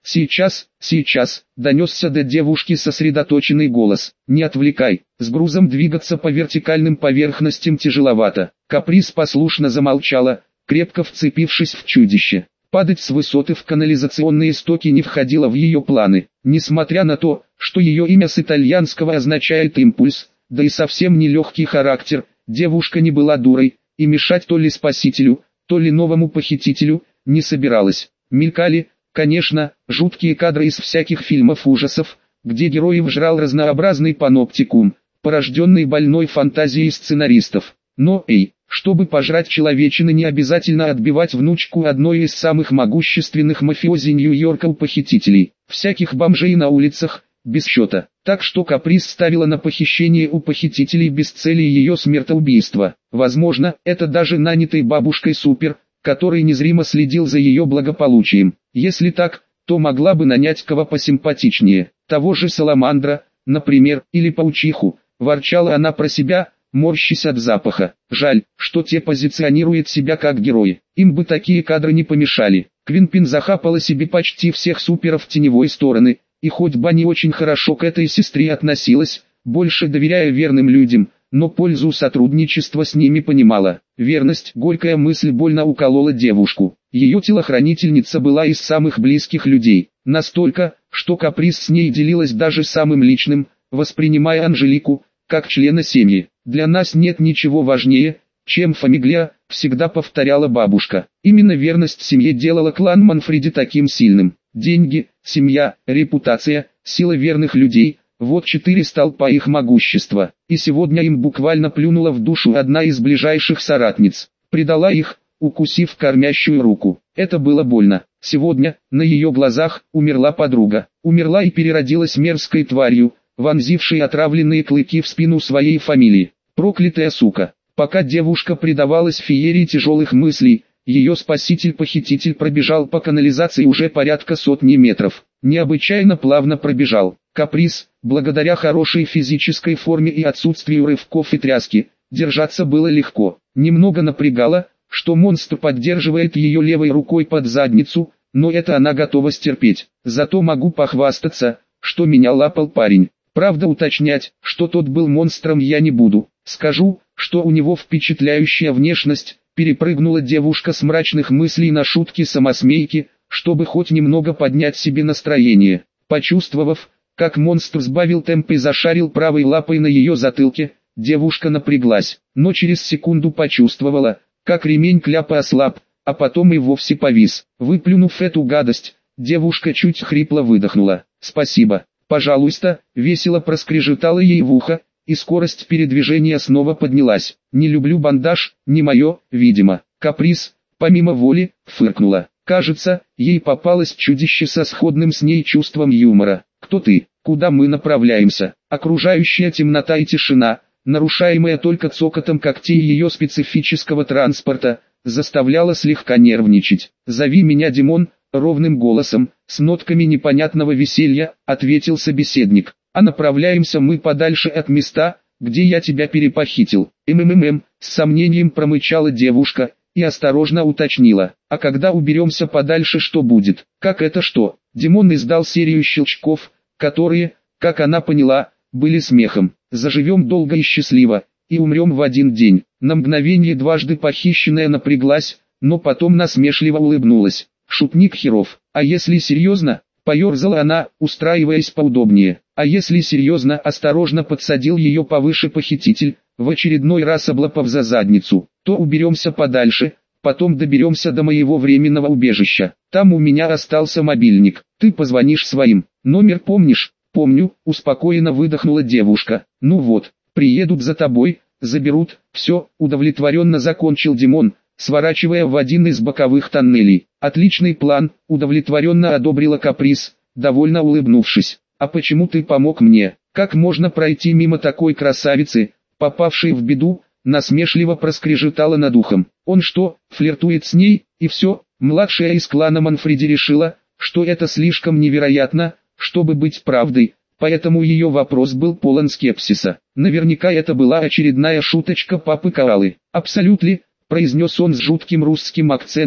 сейчас, донесся до девушки сосредоточенный голос. Не отвлекай, с грузом двигаться по вертикальным поверхностям тяжеловато. Каприз послушно замолчала, крепко вцепившись в чудище. Падать с высоты в канализационные стоки не входило в ее планы. Несмотря на то, что ее имя с итальянского означает «импульс», да и совсем не легкий характер, девушка не была дурой, и мешать то ли спасителю, то ли новому похитителю не собиралась. Мелькали, конечно, жуткие кадры из всяких фильмов ужасов, где героев жрал разнообразный паноптикум, порожденный больной фантазией сценаристов. Но, чтобы пожрать человечины, не обязательно отбивать внучку одной из самых могущественных мафиози Нью-Йорка у похитителей. Всяких бомжей на улицах, без счета. Так что Каприз ставила на похищение у похитителей без цели ее смертоубийства. Возможно, это даже нанятый бабушкой супер, который незримо следил за ее благополучием. Если так, то могла бы нанять кого посимпатичнее. Того же Саламандра, например, или паучиху. Ворчала она про себя, морщась от запаха. Жаль, что те позиционируют себя как герои. Им бы такие кадры не помешали. Квинпин захапала себе почти всех суперов теневой стороны, и хоть Ба не очень хорошо к этой сестре относилась, больше доверяя верным людям, но пользу сотрудничества с ними понимала. Верность, горькая мысль, больно уколола девушку. Ее телохранительница была из самых близких людей, настолько, что Каприз с ней делилась даже самым личным, воспринимая Анжелику как члена семьи. «Для нас нет ничего важнее, чем фамилия», всегда повторяла бабушка. Именно верность семье делала клан Манфреди таким сильным. Деньги, семья, репутация, сила верных людей – вот 4 столпа их могущества. И сегодня им буквально плюнула в душу одна из ближайших соратниц. Предала их, укусив кормящую руку. Это было больно. Сегодня, на ее глазах, умерла подруга. Умерла и переродилась мерзкой тварью, вонзившей отравленные клыки в спину своей фамилии. Проклятая сука. Пока девушка предавалась феерии тяжелых мыслей, ее спаситель-похититель пробежал по канализации уже порядка сотни метров. Необычайно плавно пробежал. Каприз, благодаря хорошей физической форме и отсутствию рывков и тряски, держаться было легко. Немного напрягало, что монстр поддерживает ее левой рукой под задницу, но это она готова стерпеть. Зато могу похвастаться, что меня лапал парень. Правда, уточнять, что тот был монстром, я не буду. Скажу, что у него впечатляющая внешность. Перепрыгнула девушка с мрачных мыслей на шутки-самосмейки, чтобы хоть немного поднять себе настроение. Почувствовав, как монстр сбавил темп и зашарил правой лапой на ее затылке, девушка напряглась, но через секунду почувствовала, как ремень кляпа ослаб, а потом и вовсе повис. Выплюнув эту гадость, девушка чуть хрипло выдохнула. «Спасибо, пожалуйста», весело проскрежетало ей в ухо, и скорость передвижения снова поднялась. «Не люблю бандаж, не мое, видимо». Каприз, помимо воли, фыркнула. Кажется, ей попалось чудище со сходным с ней чувством юмора. «Кто ты? Куда мы направляемся?» Окружающая темнота и тишина, нарушаемая только цокотом когтей ее специфического транспорта, заставляла слегка нервничать. «Зови меня Димон», ровным голосом, с нотками непонятного веселья, ответил собеседник. «А направляемся мы подальше от места, где я тебя перепохитил». С сомнением промычала девушка и осторожно уточнила. «А когда уберемся подальше, что будет?» «Как это что?» Димон издал серию щелчков, которые, как она поняла, были смехом. «Заживем долго и счастливо, и умрем в один день». На мгновение дважды похищенная напряглась, но потом насмешливо улыбнулась. «Шутник херов. А если серьезно?» Поерзала она, устраиваясь поудобнее. «А если серьезно?» Осторожно подсадил ее повыше похититель, в очередной раз облапав за задницу. «То уберемся подальше, потом доберемся до моего временного убежища. Там у меня остался мобильник. Ты позвонишь своим. Номер помнишь?» «Помню», успокоенно выдохнула девушка. «Ну вот, приедут за тобой, заберут». «Все», удовлетворенно закончил Димон, сворачивая в один из боковых тоннелей. «Отличный план», удовлетворенно одобрила Каприз, довольно улыбнувшись. «А почему ты помог мне? Как можно пройти мимо такой красавицы, попавшей в беду?» Насмешливо проскрежетала над ухом. «Он что, флиртует с ней?» И все, младшая из клана Манфреди решила, что это слишком невероятно, чтобы быть правдой, поэтому ее вопрос был полон скепсиса. Наверняка это была очередная шуточка папы Коалы. «Абсолютно», произнес он с жутким русским акцентом,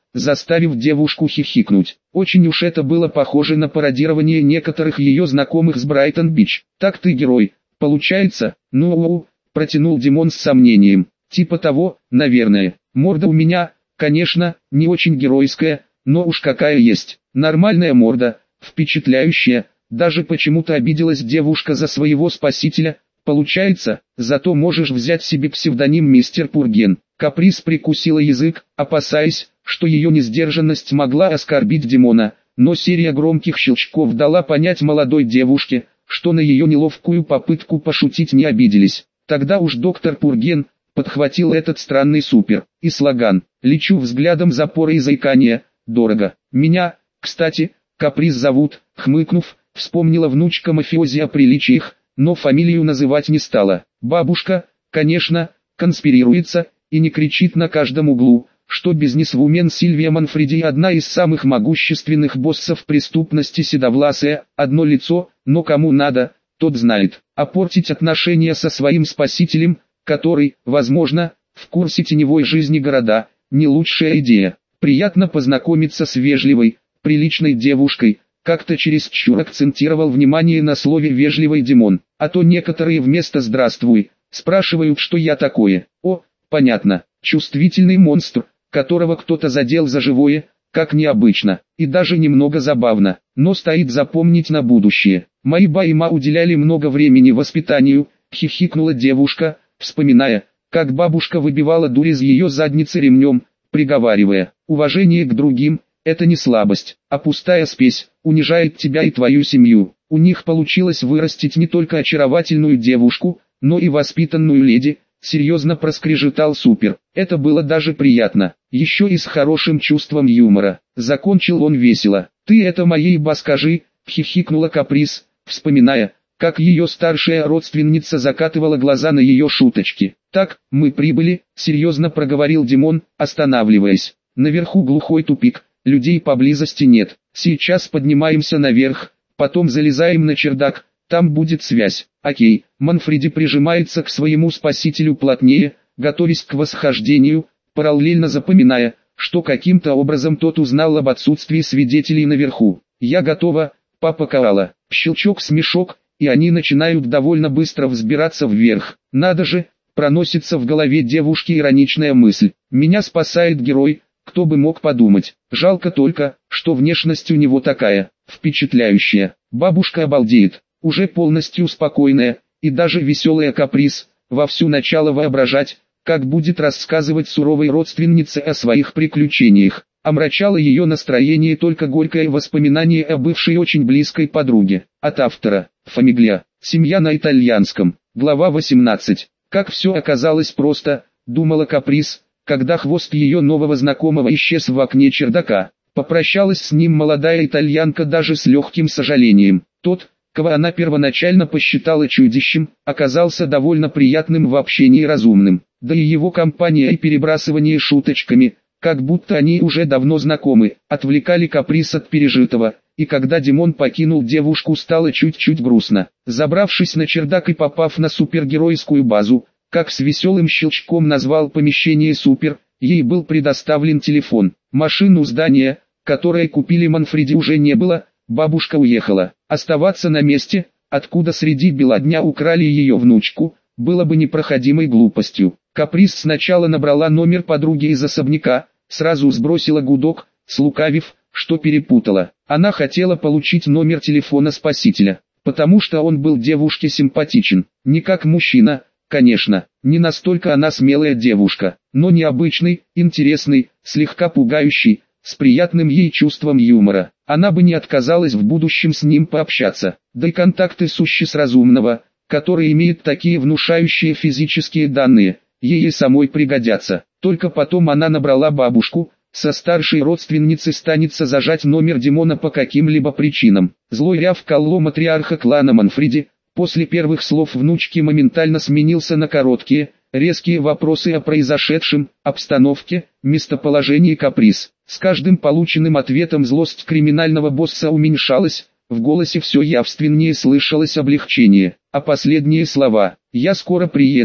заставив девушку хихикнуть. Очень уж это было похоже на пародирование некоторых ее знакомых с Брайтон-Бич. «Так ты герой, получается?» «Ну, протянул Димон с сомнением. «Типа того, наверное. Морда у меня, конечно, не очень геройская, но уж какая есть. Нормальная морда, впечатляющая». Даже почему-то обиделась девушка за своего спасителя. «Получается, зато можешь взять себе псевдоним мистер Пурген». Каприз прикусила язык, опасаясь, что ее несдержанность могла оскорбить Димона, но серия громких щелчков дала понять молодой девушке, что на ее неловкую попытку пошутить не обиделись. Тогда уж доктор Пурген подхватил этот странный супер и слоган: «Лечу взглядом запора и заикания, дорого. Меня, кстати, Каприз зовут», хмыкнув, вспомнила внучка мафиози о приличиях, но фамилию называть не стала. Бабушка, конечно, конспирируется и не кричит на каждом углу, что бизнесвумен Сильвия Манфреди одна из самых могущественных боссов преступности, седовласая, одно лицо, но кому надо, тот знает. А портить отношения со своим спасителем, который, возможно, в курсе теневой жизни города, не лучшая идея. Приятно познакомиться с вежливой, приличной девушкой. Как-то чересчур акцентировал внимание на слове «вежливый» Димон, а то некоторые вместо «здравствуй» спрашивают, что я такое. О, понятно, чувствительный монстр, которого кто-то задел за живое, как необычно, и даже немного забавно, но стоит запомнить на будущее. Мои ба и ма уделяли много времени воспитанию, хихикнула девушка, вспоминая, как бабушка выбивала дурь из ее задницы ремнем, приговаривая: «Уважение к другим – это не слабость, а пустая спесь, унижает тебя и твою семью». У них получилось вырастить не только очаровательную девушку, но и воспитанную леди, серьезно проскрежетал супер. Это было даже приятно, еще и с хорошим чувством юмора. Закончил он весело. «Ты это моей ба скажи», хихикнула Каприз, вспоминая, как ее старшая родственница закатывала глаза на ее шуточки. «Так, мы прибыли», серьезно проговорил Димон, останавливаясь. «Наверху глухой тупик, людей поблизости нет. Сейчас поднимаемся наверх, потом залезаем на чердак, там будет связь». «Окей». Манфреди прижимается к своему спасителю плотнее, готовясь к восхождению, параллельно запоминая, что каким-то образом тот узнал об отсутствии свидетелей наверху. «Я готова, папа Коала». Щелчок-смешок, и они начинают довольно быстро взбираться вверх. «Надо же», проносится в голове девушки ироничная мысль. «Меня спасает герой, кто бы мог подумать. Жалко только, что внешность у него такая, впечатляющая». Бабушка обалдеет, уже полностью спокойная, и даже веселая Каприз, вовсю начала воображать, как будет рассказывать суровой родственнице о своих приключениях. Омрачало ее настроение только горькое воспоминание о бывшей очень близкой подруге. От автора. Фамиглия. Семья на итальянском. Глава 18. Как все оказалось просто, думала Каприз, когда хвост ее нового знакомого исчез в окне чердака. Попрощалась с ним молодая итальянка даже с легким сожалением. Тот, кого она первоначально посчитала чудищем, оказался довольно приятным в общении и разумным. Да и его компания и перебрасывание шуточками, как будто они уже давно знакомы, отвлекали Каприз от пережитого, и когда Димон покинул девушку, стало чуть-чуть грустно. Забравшись на чердак и попав на супергеройскую базу, как с веселым щелчком назвал помещение супер, ей был предоставлен телефон. Машину здания, которое купили Манфреди, уже не было, бабушка уехала. Оставаться на месте, откуда среди бела дня украли ее внучку, было бы непроходимой глупостью. Каприз сначала набрала номер подруги из особняка, сразу сбросила гудок, слукавив, что перепутала. Она хотела получить номер телефона спасителя, потому что он был девушке симпатичен. Не как мужчина, конечно, не настолько она смелая девушка, но необычный, интересный, слегка пугающий, с приятным ей чувством юмора. Она бы не отказалась в будущем с ним пообщаться. Да и контакты сущи с разумного, который имеет такие внушающие физические данные, ей и самой пригодятся. Только потом она набрала бабушку, со старшей родственницей станется зажать номер Димона по каким-либо причинам. Злой ряв Калло, матриарха клана Манфреди, после первых слов внучки моментально сменился на короткие, резкие вопросы о произошедшем, обстановке, местоположении Каприз. С каждым полученным ответом злость криминального босса уменьшалась, в голосе все явственнее слышалось облегчение, а последние слова «Я скоро приеду»,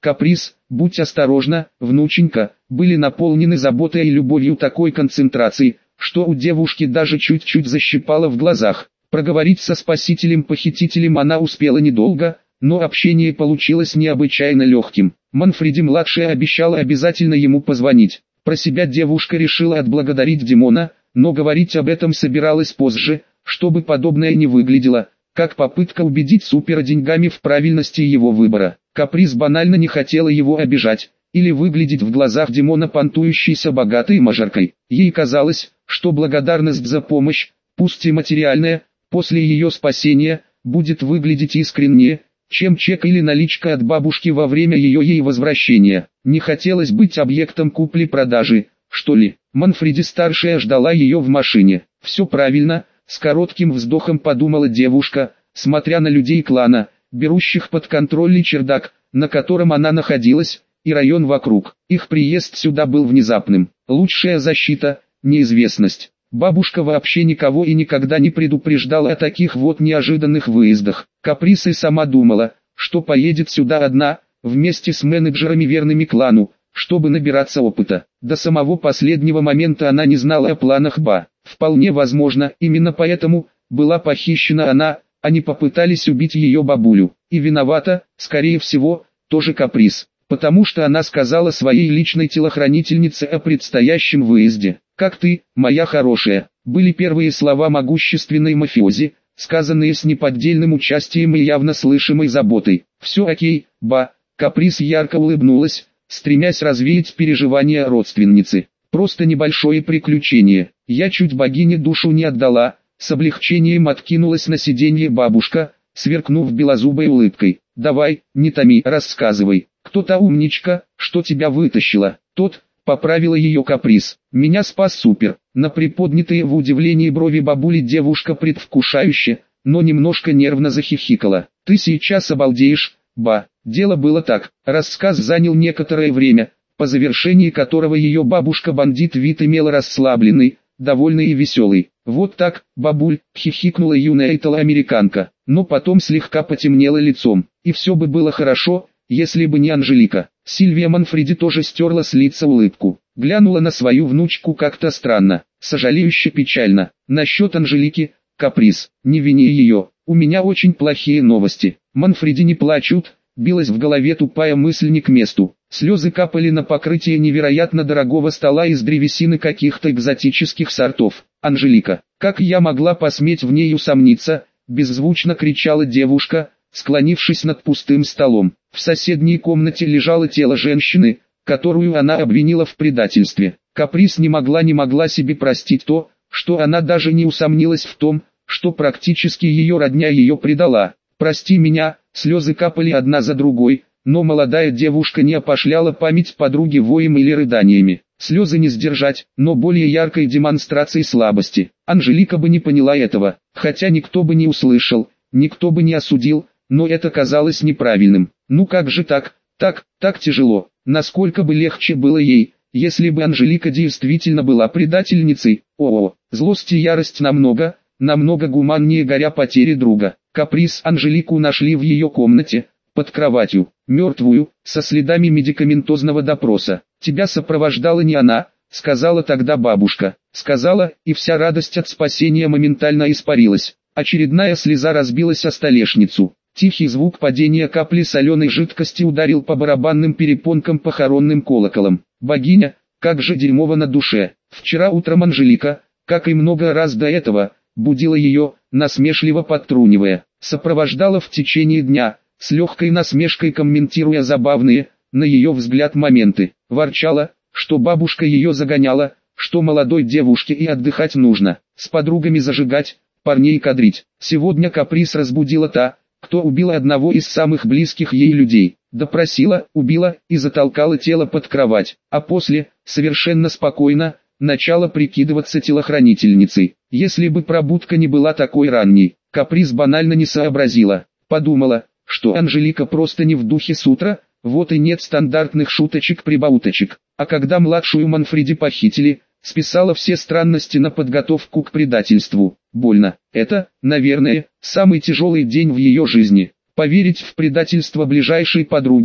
каприз, будь осторожна, внученька, были наполнены заботой и любовью такой концентрации, что у девушки даже чуть-чуть защипало в глазах. Проговорить со спасителем-похитителем она успела недолго, но общение получилось необычайно легким. Манфреди-младшая обещала обязательно ему позвонить. Про себя девушка решила отблагодарить Димона, но говорить об этом собиралась позже, чтобы подобное не выглядело, как попытка убедить Супера деньгами в правильности его выбора. Каприз банально не хотела его обижать, или выглядеть в глазах Димона понтующейся богатой мажоркой. Ей казалось, что благодарность за помощь, пусть и материальная, после ее спасения, будет выглядеть искреннее, чем чек или наличка от бабушки во время ей возвращения. Не хотелось быть объектом купли-продажи, что ли. Манфреди-старшая ждала ее в машине. «Все правильно», — с коротким вздохом подумала девушка, смотря на людей клана, берущих под контроль чердак, на котором она находилась, и район вокруг. Их приезд сюда был внезапным. Лучшая защита — неизвестность. Бабушка вообще никого и никогда не предупреждала о таких вот неожиданных выездах. Каприз и сама думала, что поедет сюда одна, вместе с менеджерами верными клану, чтобы набираться опыта. До самого последнего момента она не знала о планах Ба. Вполне возможно, именно поэтому была похищена она, а не попытались убить ее бабулю. И виновата, скорее всего, тоже Каприз, потому что она сказала своей личной телохранительнице о предстоящем выезде. «Как ты, моя хорошая», были первые слова могущественной мафиози, сказанные с неподдельным участием и явно слышимой заботой. «Все окей, Ба», Каприз ярко улыбнулась, стремясь развеять переживания родственницы. «Просто небольшое приключение. Я чуть богине душу не отдала», с облегчением откинулась на сиденье бабушка, сверкнув белозубой улыбкой. «Давай, не томи, рассказывай, кто та умничка, что тебя вытащила?» «Тот», поправила ее Каприз. «Меня спас Супер». На приподнятые в удивлении брови бабули девушка предвкушающе, но немножко нервно захихикала. «Ты сейчас обалдеешь, Ба». Дело было так. Рассказ занял некоторое время, по завершении которого ее бабушка-бандит вид имела расслабленный, довольный и веселый. «Вот так, бабуль», хихикнула юная итало-американка, но потом слегка потемнело лицом. «И все бы было хорошо, если бы не Анжелика». Сильвия Манфреди тоже стерла с лица улыбку. Глянула на свою внучку как-то странно, сожалеюще печально. «Насчет Анжелики, Каприз, не вини ее, у меня очень плохие новости. Манфреди не плачут», билась в голове тупая мысль не к месту. Слезы капали на покрытие невероятно дорогого стола из древесины каких-то экзотических сортов. «Анжелика, как я могла посметь в ней усомниться?» беззвучно кричала девушка, склонившись над пустым столом. В соседней комнате лежало тело женщины, которую она обвинила в предательстве. Каприз не могла себе простить то, что она даже не усомнилась в том, что практически ее родня ее предала. «Прости меня», слезы капали одна за другой, но молодая девушка не опошляла память подруги воем или рыданиями. Слезы не сдержать, но более яркой демонстрацией слабости. Анжелика бы не поняла этого, хотя никто бы не услышал, никто бы не осудил, но это казалось неправильным. Ну как же так тяжело. Насколько бы легче было ей, если бы Анжелика действительно была предательницей. Злость и ярость намного гуманнее горя потери друга. Каприз. Анжелику нашли в ее комнате, под кроватью, мертвую, со следами медикаментозного допроса. «Тебя сопровождала не она», сказала тогда бабушка. Сказала, и вся радость от спасения моментально испарилась. Очередная слеза разбилась о столешницу. Тихий звук падения капли соленой жидкости ударил по барабанным перепонкам похоронным колоколом. «Богиня, как же дерьмово на душе». Вчера утром Анжелика, как и много раз до этого, будила ее, насмешливо подтрунивая. Сопровождала в течение дня, с легкой насмешкой комментируя забавные, на ее взгляд, моменты. Ворчала, что бабушка ее загоняла, что молодой девушке и отдыхать нужно, с подругами зажигать, парней кадрить. Сегодня Каприз разбудила та, кто убила одного из самых близких ей людей. Допросила, убила и затолкала тело под кровать, а после, совершенно спокойно, начала прикидываться телохранительницей. Если бы пробудка не была такой ранней, Каприз банально не сообразила. Подумала, что Анжелика просто не в духе с утра, вот и нет стандартных шуточек-прибауточек. А когда младшую Манфреди похитили, списала все странности на подготовку к предательству. Больно. Это, наверное, самый тяжелый день в ее жизни. Поверить в предательство ближайшей подруги,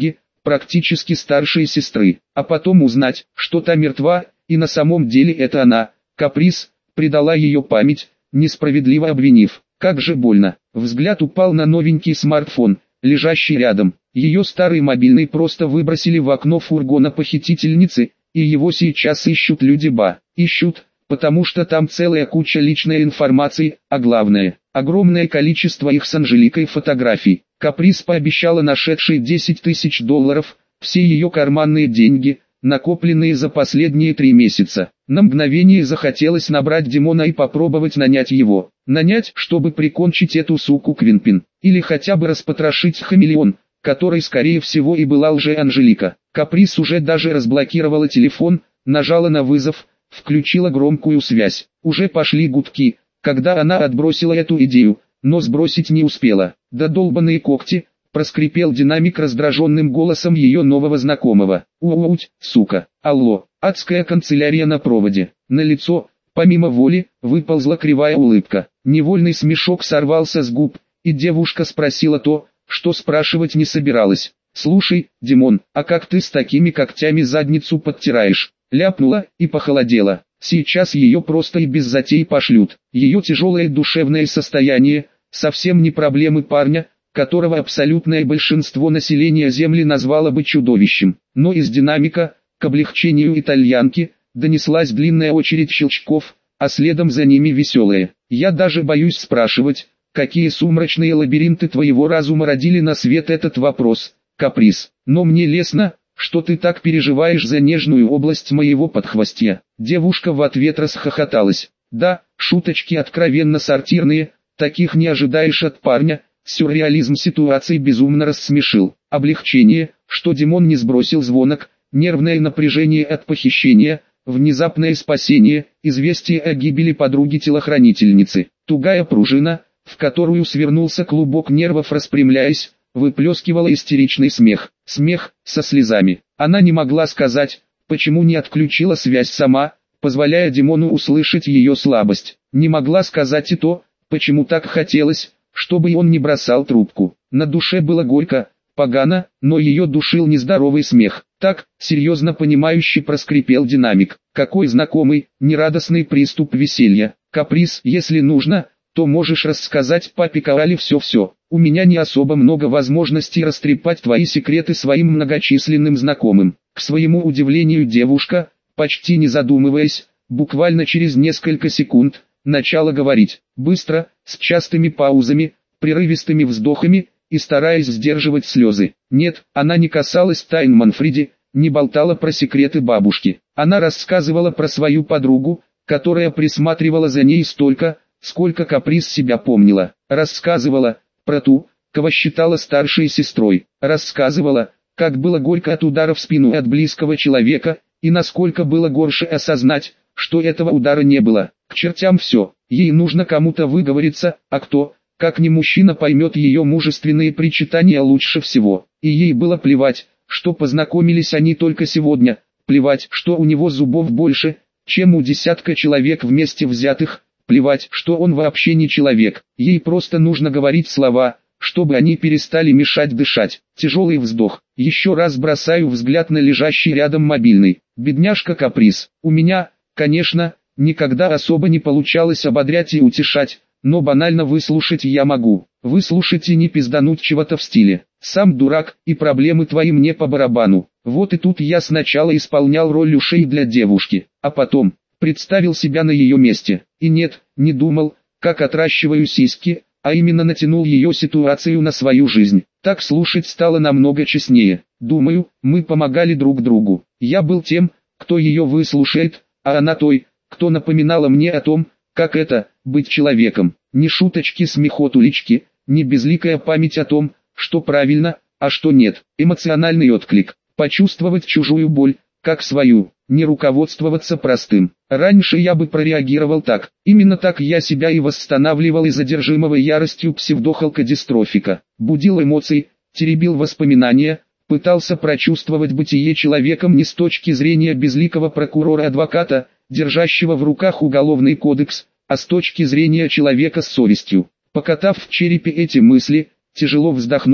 практически старшей сестры, а потом узнать, что та мертва, и на самом деле это она, Каприз, предала ее память, несправедливо обвинив. Как же больно. Взгляд упал на новенький смартфон, лежащий рядом. Ее старый мобильный просто выбросили в окно фургона похитительницы, и его сейчас ищут люди БА. Ищут, потому что там целая куча личной информации, а главное, огромное количество их с Анжеликой фотографий. Каприз пообещала нашедшей $10 тысяч, все ее карманные деньги, накопленные за последние 3 месяца. На мгновение захотелось набрать Димона и попробовать нанять его. Нанять, чтобы прикончить эту суку Квинпин. Или хотя бы распотрошить хамелеон, которой скорее всего и была лже-Анжелика. Каприз уже даже разблокировала телефон, нажала на вызов, включила громкую связь. Уже пошли гудки, когда она отбросила эту идею, но сбросить не успела. Да долбаные когти, проскрипел динамик раздраженным голосом ее нового знакомого. Ууть, сука, алло, адская канцелярия на проводе. На лицо, помимо воли, выползла кривая улыбка. Невольный смешок сорвался с губ, и девушка спросила то, что спрашивать не собиралась. «Слушай, Димон, а как ты с такими когтями задницу подтираешь?» Ляпнула и похолодела. Сейчас ее просто и без затей пошлют. Ее тяжелое душевное состояние, совсем не проблемы парня, которого абсолютное большинство населения Земли назвало бы чудовищем. Но из динамика, к облегчению итальянки, донеслась длинная очередь щелчков, а следом за ними веселая. «Я даже боюсь спрашивать, какие сумрачные лабиринты твоего разума родили на свет этот вопрос, Каприз. Но мне лестно, что ты так переживаешь за нежную область моего подхвостья». Девушка в ответ расхохоталась. Да, шуточки откровенно сортирные, таких не ожидаешь от парня. Сюрреализм ситуации безумно рассмешил. Облегчение, что Димон не сбросил звонок, нервное напряжение от похищения, внезапное спасение, известие о гибели подруги-телохранительницы, тугая пружина, в которую свернулся клубок нервов, распрямляясь, выплескивала истеричный смех. Смех со слезами. Она не могла сказать, почему не отключила связь сама, позволяя Димону услышать ее слабость. Не могла сказать и то, почему так хотелось, чтобы он не бросал трубку. На душе было горько, погано, но ее душил нездоровый смех. Так, серьезно понимающе проскрипел динамик. Какой знакомый, нерадостный приступ веселья. Каприз, если нужно, то можешь рассказать папе Коале все-все. У меня не особо много возможностей растрепать твои секреты своим многочисленным знакомым. К своему удивлению девушка, почти не задумываясь, буквально через несколько секунд, начала говорить, быстро, с частыми паузами, прерывистыми вздохами, и стараясь сдерживать слезы. Нет, она не касалась тайн Манфреди, не болтала про секреты бабушки. Она рассказывала про свою подругу, которая присматривала за ней столько, сколько Каприз себя помнила. Рассказывала про ту, кого считала старшей сестрой. Рассказывала, как было горько от удара в спину от близкого человека, и насколько было горше осознать, что этого удара не было. К чертям все, ей нужно кому-то выговориться, а кто, как ни мужчина, поймет ее мужественные причитания лучше всего. И ей было плевать, что познакомились они только сегодня, плевать, что у него зубов больше, чем у десятка человек вместе взятых, плевать, что он вообще не человек. Ей просто нужно говорить слова, чтобы они перестали мешать дышать. Тяжелый вздох. Еще раз бросаю взгляд на лежащий рядом мобильный. Бедняжка Каприз. У меня, конечно, никогда особо не получалось ободрять и утешать, но банально выслушать я могу. Выслушать и не пиздануть чего-то в стиле «сам дурак, и проблемы твои мне по барабану». Вот и тут я сначала исполнял роль ушей для девушки, а потом представил себя на ее месте. И нет, не думал, как отращиваю сиськи, а именно натянул ее ситуацию на свою жизнь. Так слушать стало намного честнее. Думаю, мы помогали друг другу. Я был тем, кто ее выслушает, а она той, кто напоминала мне о том, как это – быть человеком. Ни шуточки смехотулички, ни безликая память о том, что правильно, а что нет. Эмоциональный отклик. Почувствовать чужую боль, как свою. Не руководствоваться простым. Раньше я бы прореагировал так. Именно так я себя и восстанавливал из одержимого яростью псевдохалкодистрофика. Будил эмоции, теребил воспоминания, пытался прочувствовать бытие человеком не с точки зрения безликого прокурора-адвоката, держащего в руках уголовный кодекс, а с точки зрения человека с совестью. Покатав в черепе эти мысли, тяжело вздохнул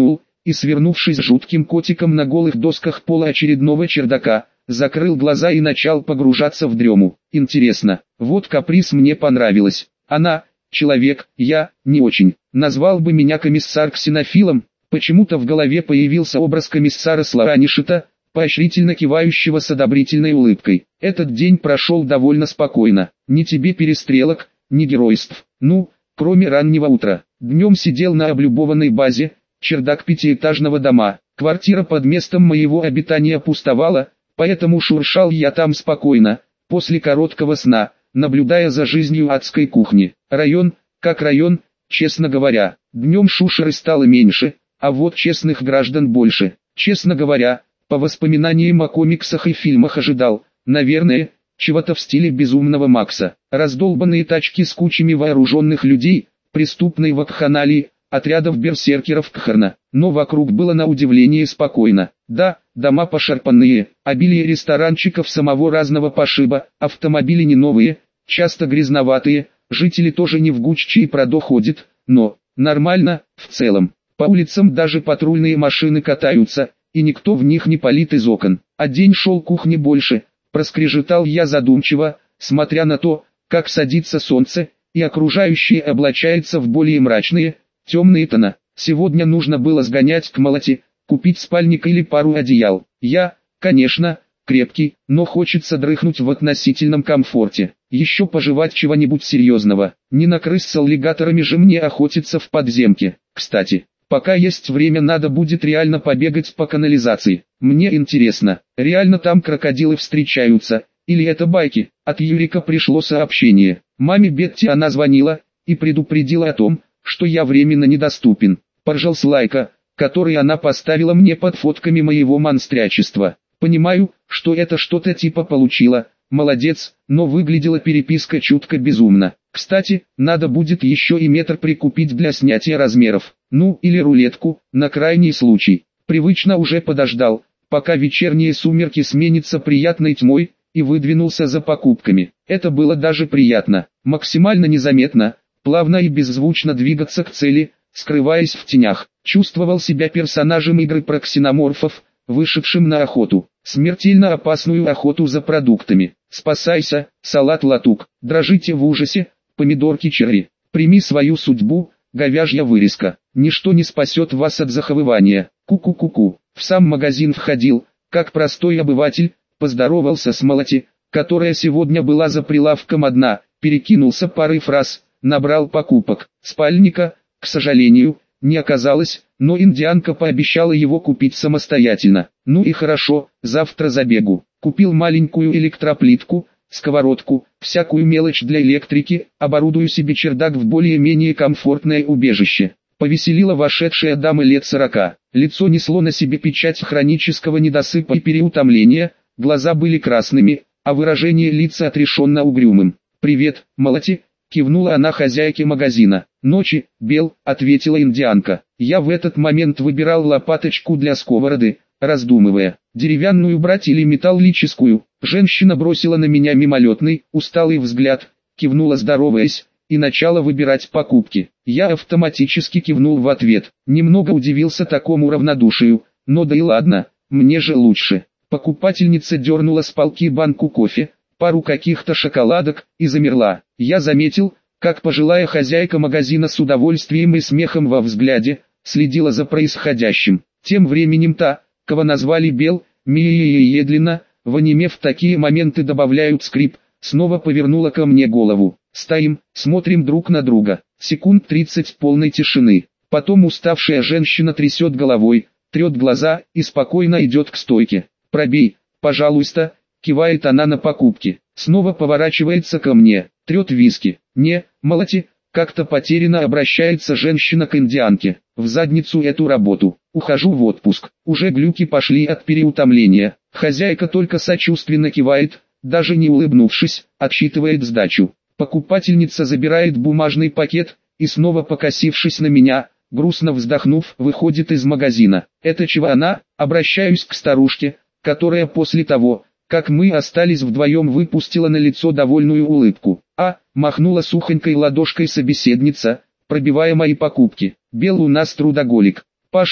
и, свернувшись жутким котиком на голых досках пола очередного чердака, закрыл глаза и начал погружаться в дрему. Интересно, вот каприз мне понравилась. Она, человек, я, не очень. Назвал бы меня комиссар ксенофилом. Почему-то в голове появился образ комиссара Сларанишита, поощрительно кивающего с одобрительной улыбкой. Этот день прошел довольно спокойно. Ни тебе перестрелок, ни геройств. Ну, кроме раннего утра. Днем сидел на облюбованной базе, чердак пятиэтажного дома. Квартира под местом моего обитания пустовала, поэтому шуршал я там спокойно, после короткого сна, наблюдая за жизнью адской кухни. Район, как район, честно говоря. Днем шушеры стало меньше, а вот честных граждан больше. Честно говоря, по воспоминаниям о комиксах и фильмах ожидал, наверное, чего-то в стиле Безумного Макса. Раздолбанные тачки с кучами вооруженных людей, преступной вакханалии, отрядов берсеркеров Кхарна. Но вокруг было на удивление спокойно. Да, дома пошарпанные, обилие ресторанчиков самого разного пошиба, автомобили не новые, часто грязноватые, жители тоже не в Гуччи и Прадо ходят, но нормально, в целом. По улицам даже патрульные машины катаются, и никто в них не палит из окон. А день шел кухни больше, проскрежетал я задумчиво, смотря на то, как садится солнце, и окружающее облачается в более мрачные, темные тона. Сегодня нужно было сгонять к Молоти, купить спальник или пару одеял. Я, конечно, крепкий, но хочется дрыхнуть в относительном комфорте. Еще пожевать чего-нибудь серьезного. Не на крыс с аллигаторами же мне охотиться в подземке. Кстати, пока есть время, надо будет реально побегать по канализации. Мне интересно, реально там крокодилы встречаются, или это байки? От Юрика пришло сообщение. Маме Бетти она звонила и предупредила о том, что я временно недоступен. Поржал с лайка, который она поставила мне под фотками моего монстрячества. Понимаю, что это что-то типа получила, молодец, но выглядела переписка чутко безумно. Кстати, надо будет еще и метр прикупить для снятия размеров. Ну или рулетку, на крайний случай. Привычно уже подождал, пока вечерние сумерки сменятся приятной тьмой, и выдвинулся за покупками. Это было даже приятно, максимально незаметно, плавно и беззвучно двигаться к цели, скрываясь в тенях. Чувствовал себя персонажем игры про ксеноморфов, вышедшим на охоту. Смертельно опасную охоту за продуктами. Спасайся, салат латук. Дрожите в ужасе, помидорки черри. Прими свою судьбу, говяжья вырезка. Ничто не спасет вас от захвывания. Ку-ку-ку-ку. В сам магазин входил, как простой обыватель, поздоровался с Молоти, которая сегодня была за прилавком одна, перекинулся парой фраз, набрал покупок. Спальника, к сожалению, не оказалось, но индианка пообещала его купить самостоятельно. Ну и хорошо, завтра забегу. Купил маленькую электроплитку, сковородку, всякую мелочь для электрики, оборудую себе чердак в более-менее комфортное убежище. Повеселила вошедшая дама лет 40. Лицо несло на себе печать хронического недосыпа и переутомления, глаза были красными, а выражение лица отрешенно угрюмым. «Привет, Молоти», — кивнула она хозяйке магазина. «Ночи, Бел», — ответила индианка. Я в этот момент выбирал лопаточку для сковороды, раздумывая, деревянную брать или металлическую. Женщина бросила на меня мимолетный, усталый взгляд, кивнула здороваясь, и начала выбирать покупки. Я автоматически кивнул в ответ. Немного удивился такому равнодушию, но да и ладно, мне же лучше. Покупательница дернула с полки банку кофе, пару каких-то шоколадок, и замерла. Я заметил, как пожилая хозяйка магазина с удовольствием и смехом во взгляде следила за происходящим. Тем временем та, кого назвали Бел, медленно, в аниме в такие моменты добавляют скрип, снова повернула ко мне голову. Стоим, смотрим друг на друга. Секунд 30 полной тишины. Потом уставшая женщина трясет головой, трет глаза и спокойно идет к стойке. «Пробей, пожалуйста», кивает она на покупки. Снова поворачивается ко мне, трет виски. «Не, Молоти», как-то потерянно обращается женщина к индианке. «В задницу эту работу. Ухожу в отпуск». Уже глюки пошли от переутомления. Хозяйка только сочувственно кивает, даже не улыбнувшись, отсчитывает сдачу. Покупательница забирает бумажный пакет, и снова покосившись на меня, грустно вздохнув, выходит из магазина. «Это чего она?» Обращаюсь к старушке, которая после того, как мы остались вдвоем, выпустила на лицо довольную улыбку. Махнула сухонькой ладошкой собеседница, пробивая мои покупки. «Бел у нас трудоголик. Пашет,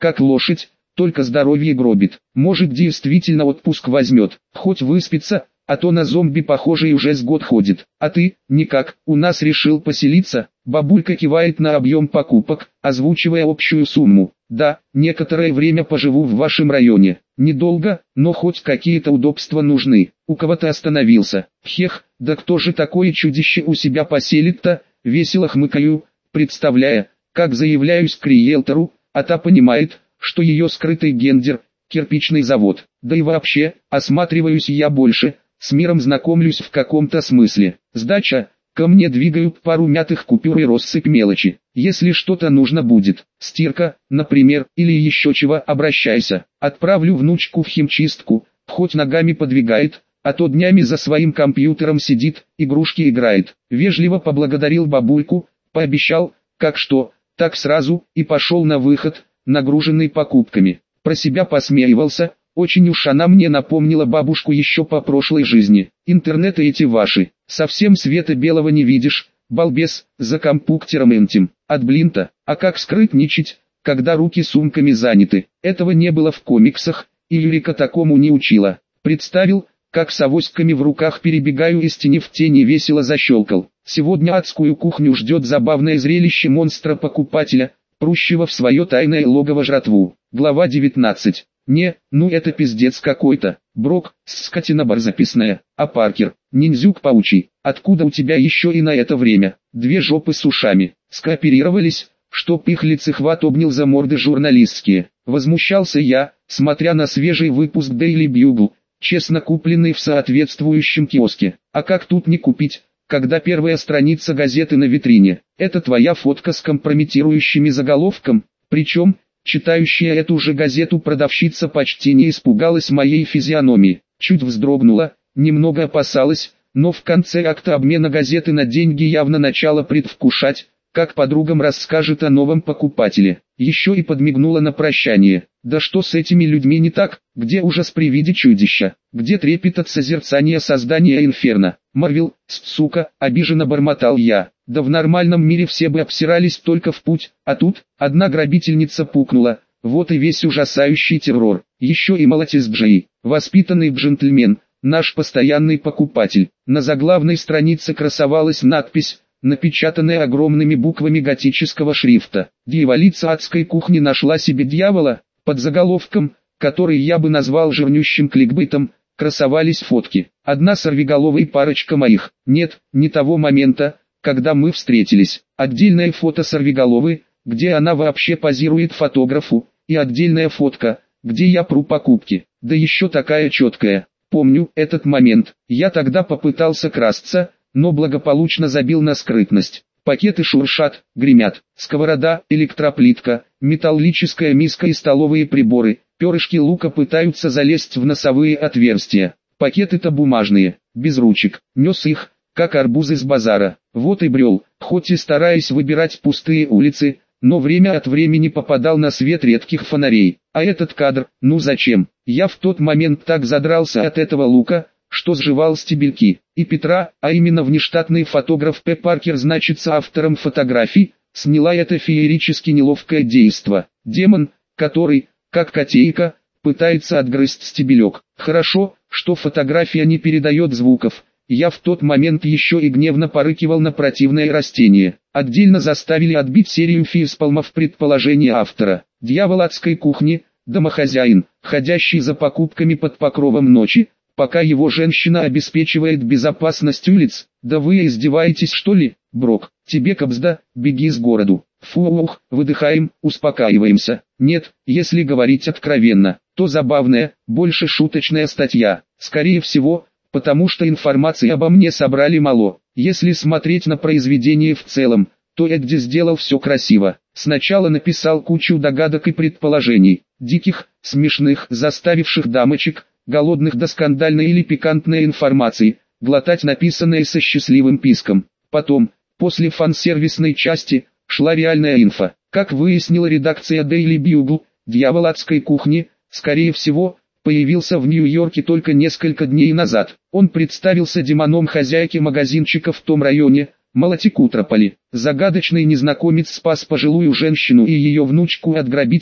как лошадь, только здоровье гробит. Может, действительно отпуск возьмет, хоть выспится, а то на зомби похожий уже с год ходит. А ты, никак, у нас решил поселиться? Бабулька кивает на объем покупок, озвучивая общую сумму. Да, некоторое время поживу в вашем районе. Недолго, но хоть какие-то удобства нужны. У кого-то остановился. Хех, да кто же такое чудище у себя поселит-то? Весело хмыкаю, представляя, как заявляюсь к риэлтору, а та понимает, что ее скрытый гендер – кирпичный завод. Да и вообще, осматриваюсь я больше, с миром знакомлюсь в каком-то смысле. Сдача, ко мне двигают пару мятых купюр и россыпь мелочи. Если что-то нужно будет, стирка, например, или еще чего, обращайся. Отправлю внучку в химчистку, хоть ногами подвигает, а то днями за своим компьютером сидит, игрушки играет. Вежливо поблагодарил бабульку, пообещал, как что, так сразу, и пошел на выход, нагруженный покупками. Про себя посмеивался, очень уж она мне напомнила бабушку еще по прошлой жизни. Интернеты эти ваши, совсем света белого не видишь, балбес, за компьютером этим. От блинта, а как скрытничать, когда руки сумками заняты. Этого не было в комиксах, и Юрика такому не учила. Представил, как с авоськами в руках перебегаю из тени в тень и весело защелкал. Сегодня адскую кухню ждет забавное зрелище монстра-покупателя, прущего в свое тайное логово жратву. Глава 19. Не, ну это пиздец какой-то. Брок, скотина барзаписная. А Паркер, ниндзюк паучий, откуда у тебя еще и на это время? Две жопы с ушами. Скооперировались, чтоб их лицехват обнял за морды журналистские. Возмущался я, смотря на свежий выпуск Daily Bugle, честно купленный в соответствующем киоске. А как тут не купить, когда первая страница газеты на витрине? Это твоя фотка с компрометирующими заголовком, причем, читающая эту же газету продавщица почти не испугалась моей физиономии, чуть вздрогнула, немного опасалась, но в конце акта обмена газеты на деньги явно начала предвкушать, как подругам расскажет о новом покупателе. Еще и подмигнула на прощание. Да что с этими людьми не так, где ужас при виде чудища, где трепет от созерцания создания инферно. Марвел, сука, обиженно бормотал я. Да в нормальном мире все бы обсирались только в путь, а тут, одна грабительница пукнула, вот и весь ужасающий террор. Еще и молотец Джей, воспитанный джентльмен, наш постоянный покупатель. На заглавной странице красовалась надпись, напечатанная огромными буквами готического шрифта. Дьяволица адской кухни нашла себе дьявола. Под заголовком, который я бы назвал жирнющим кликбейтом, красовались фотки. Одна сорвиголовая парочка моих. Нет, не того момента, когда мы встретились. Отдельное фото сорвиголовы, где она вообще позирует фотографу, и отдельная фотка, где я пру покупки. Да еще такая четкая. Помню этот момент. Я тогда попытался красться, но благополучно забил на скрытность. Пакеты шуршат, гремят, сковорода, электроплитка, металлическая миска и столовые приборы, перышки лука пытаются залезть в носовые отверстия. Пакеты-то бумажные, без ручек, нес их, как арбузы с базара. Вот и брел, хоть и стараясь выбирать пустые улицы, но время от времени попадал на свет редких фонарей. А этот кадр, ну зачем? Я в тот момент так задрался от этого лука, что сживал стебельки. И Петра, а именно внештатный фотограф П. Паркер значится автором фотографий, сняла это феерически неловкое действо. Демон, который, как котейка, пытается отгрызть стебелек. Хорошо, что фотография не передает звуков. Я в тот момент еще и гневно порыкивал на противное растение. Отдельно заставили отбить серию фейспалмов предположения автора. Дьявол адской кухни, домохозяин, ходящий за покупками под покровом ночи, пока его женщина обеспечивает безопасность улиц. Да вы издеваетесь что ли, Брок? Тебе кабзда, беги с городу. Фух, выдыхаем, успокаиваемся. Нет, если говорить откровенно, то забавная, больше шуточная статья. Скорее всего, потому что информации обо мне собрали мало. Если смотреть на произведение в целом, то Эдди сделал все красиво. Сначала написал кучу догадок и предположений, диких, смешных, заставивших дамочек, голодных до скандальной или пикантной информации, глотать написанное со счастливым писком. Потом, после фан-сервисной части, шла реальная инфа. Как выяснила редакция Daily Bugle, дьявол адской кухни, скорее всего, появился в Нью-Йорке только несколько дней назад. Он представился демоном хозяйки магазинчика в том районе, Малатикутрополи. Загадочный незнакомец спас пожилую женщину и ее внучку от грабителей,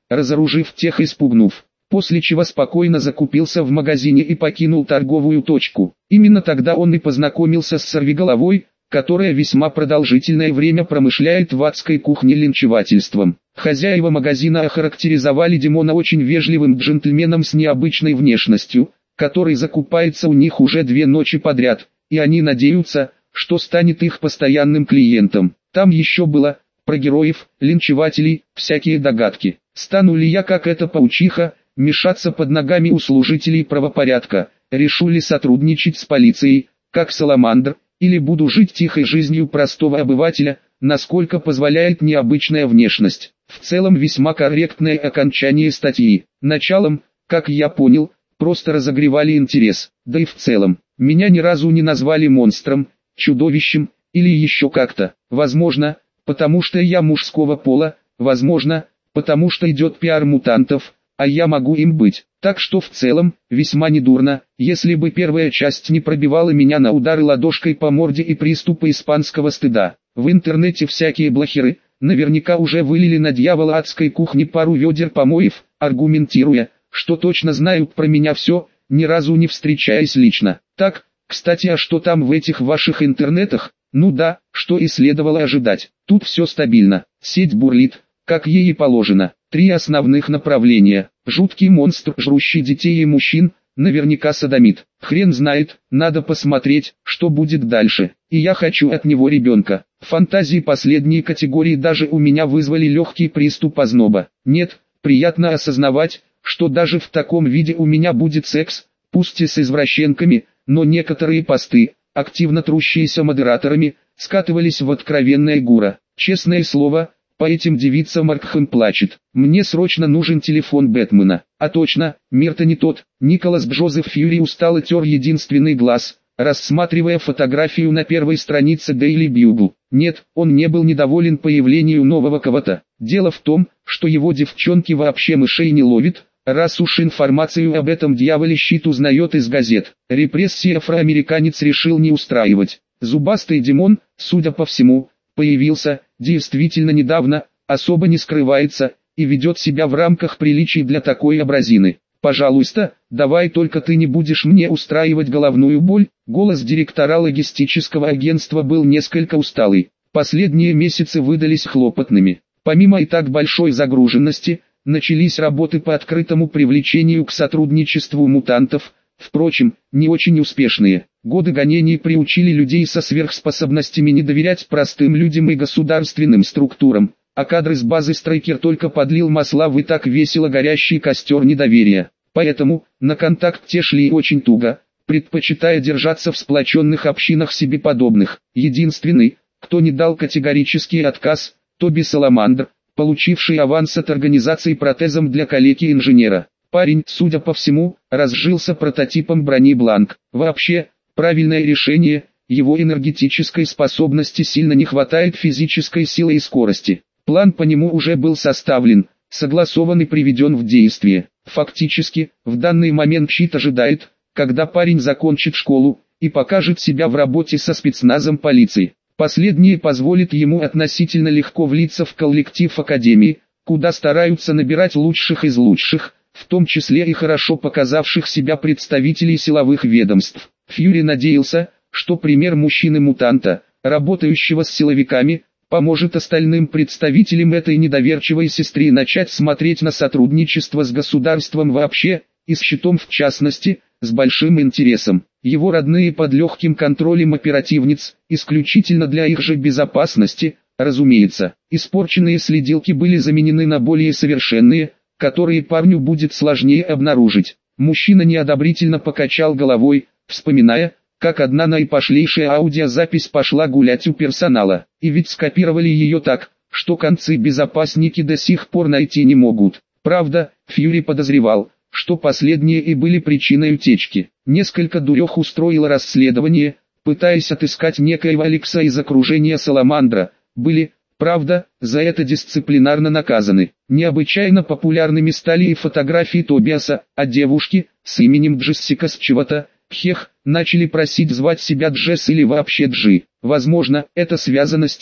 разоружив тех и спугнув. После чего спокойно закупился в магазине и покинул торговую точку. Именно тогда он и познакомился с сорвиголовой, которая весьма продолжительное время промышляет в адской кухне линчевательством. Хозяева магазина охарактеризовали Димона очень вежливым джентльменом с необычной внешностью, который закупается у них уже 2 ночи подряд, и они надеются, что станет их постоянным клиентом. Там еще было, про героев, линчевателей, всякие догадки. Стану ли я, как эта паучиха, мешаться под ногами у служителей правопорядка, решу ли сотрудничать с полицией, как Саламандр, или буду жить тихой жизнью простого обывателя, насколько позволяет необычная внешность. В целом весьма корректное окончание статьи. Началом, как я понял, просто разогревали интерес, да и в целом, меня ни разу не назвали монстром, чудовищем, или еще как-то. Возможно, потому что я мужского пола, возможно, потому что идет пиар мутантов, а я могу им быть. Так что в целом, весьма недурно, если бы первая часть не пробивала меня на удары ладошкой по морде и приступы испанского стыда. В интернете всякие блохеры, наверняка уже вылили на дьявола адской кухни пару ведер помоев, аргументируя, что точно знают про меня все, ни разу не встречаясь лично. Так, кстати, а что там в этих ваших интернетах? Ну да, что и следовало ожидать. Тут все стабильно, сеть бурлит, как ей и положено. 3 основных направления. Жуткий монстр, жрущий детей и мужчин, наверняка содомит. Хрен знает, надо посмотреть, что будет дальше. И я хочу от него ребенка. Фантазии последней категории даже у меня вызвали легкий приступ озноба. Нет, приятно осознавать, что даже в таком виде у меня будет секс, пусть и с извращенками, но некоторые посты, активно трущиеся модераторами, скатывались в откровенное гуро. Честное слово, по этим девицам Аркхэм плачет. Мне срочно нужен телефон Бэтмена. А точно, мир-то не тот. Николас Джозеф Фьюри устало тер единственный глаз, рассматривая фотографию на первой странице Daily Bugle. Нет, он не был недоволен появлению нового кого-то. Дело в том, что его девчонки вообще мышей не ловит, раз уж информацию об этом дьяволе щит узнает из газет. Репрессии афроамериканец решил не устраивать. Зубастый Димон, судя по всему, появился, действительно недавно, особо не скрывается, и ведет себя в рамках приличий для такой образины. «Пожалуйста, давай только ты не будешь мне устраивать головную боль». Голос директора логистического агентства был несколько усталый. Последние месяцы выдались хлопотными. Помимо и так большой загруженности, начались работы по открытому привлечению к сотрудничеству мутантов, впрочем, не очень успешные. Годы гонений приучили людей со сверхспособностями не доверять простым людям и государственным структурам, а кадры с базы Страйкер только подлил масла в и так весело горящий костер недоверия. Поэтому, на контакт те шли очень туго, предпочитая держаться в сплоченных общинах себе подобных. Единственный, кто не дал категорический отказ, Тоби Саламандр, получивший аванс от организации протезом для коллеги-инженера. Парень, судя по всему, разжился прототипом брони Бланк. Вообще, правильное решение, его энергетической способности сильно не хватает физической силы и скорости. План по нему уже был составлен, согласован и приведен в действие. Фактически, в данный момент щит ожидает, когда парень закончит школу и покажет себя в работе со спецназом полиции. Последнее позволит ему относительно легко влиться в коллектив Академии, куда стараются набирать лучших из лучших, в том числе и хорошо показавших себя представителей силовых ведомств. Фьюри надеялся, что пример мужчины-мутанта, работающего с силовиками, поможет остальным представителям этой недоверчивой сестры начать смотреть на сотрудничество с государством вообще, и с щитом в частности, с большим интересом. Его родные под легким контролем оперативниц, исключительно для их же безопасности, разумеется. Испорченные следилки были заменены на более совершенные, которые парню будет сложнее обнаружить. Мужчина неодобрительно покачал головой, вспоминая, как одна наипошлейшая аудиозапись пошла гулять у персонала. И ведь скопировали ее так, что концы безопасники до сих пор найти не могут. Правда, Фьюри подозревал, что последние и были причиной утечки. Несколько дурех устроило расследование, пытаясь отыскать некоего Алекса из окружения Саламандра. Были, правда, за это дисциплинарно наказаны. Необычайно популярными стали и фотографии Тобиаса, а девушки, с именем Джессика с чего-то, начали просить звать себя Джесс или вообще Джи. Возможно, это связано с тем,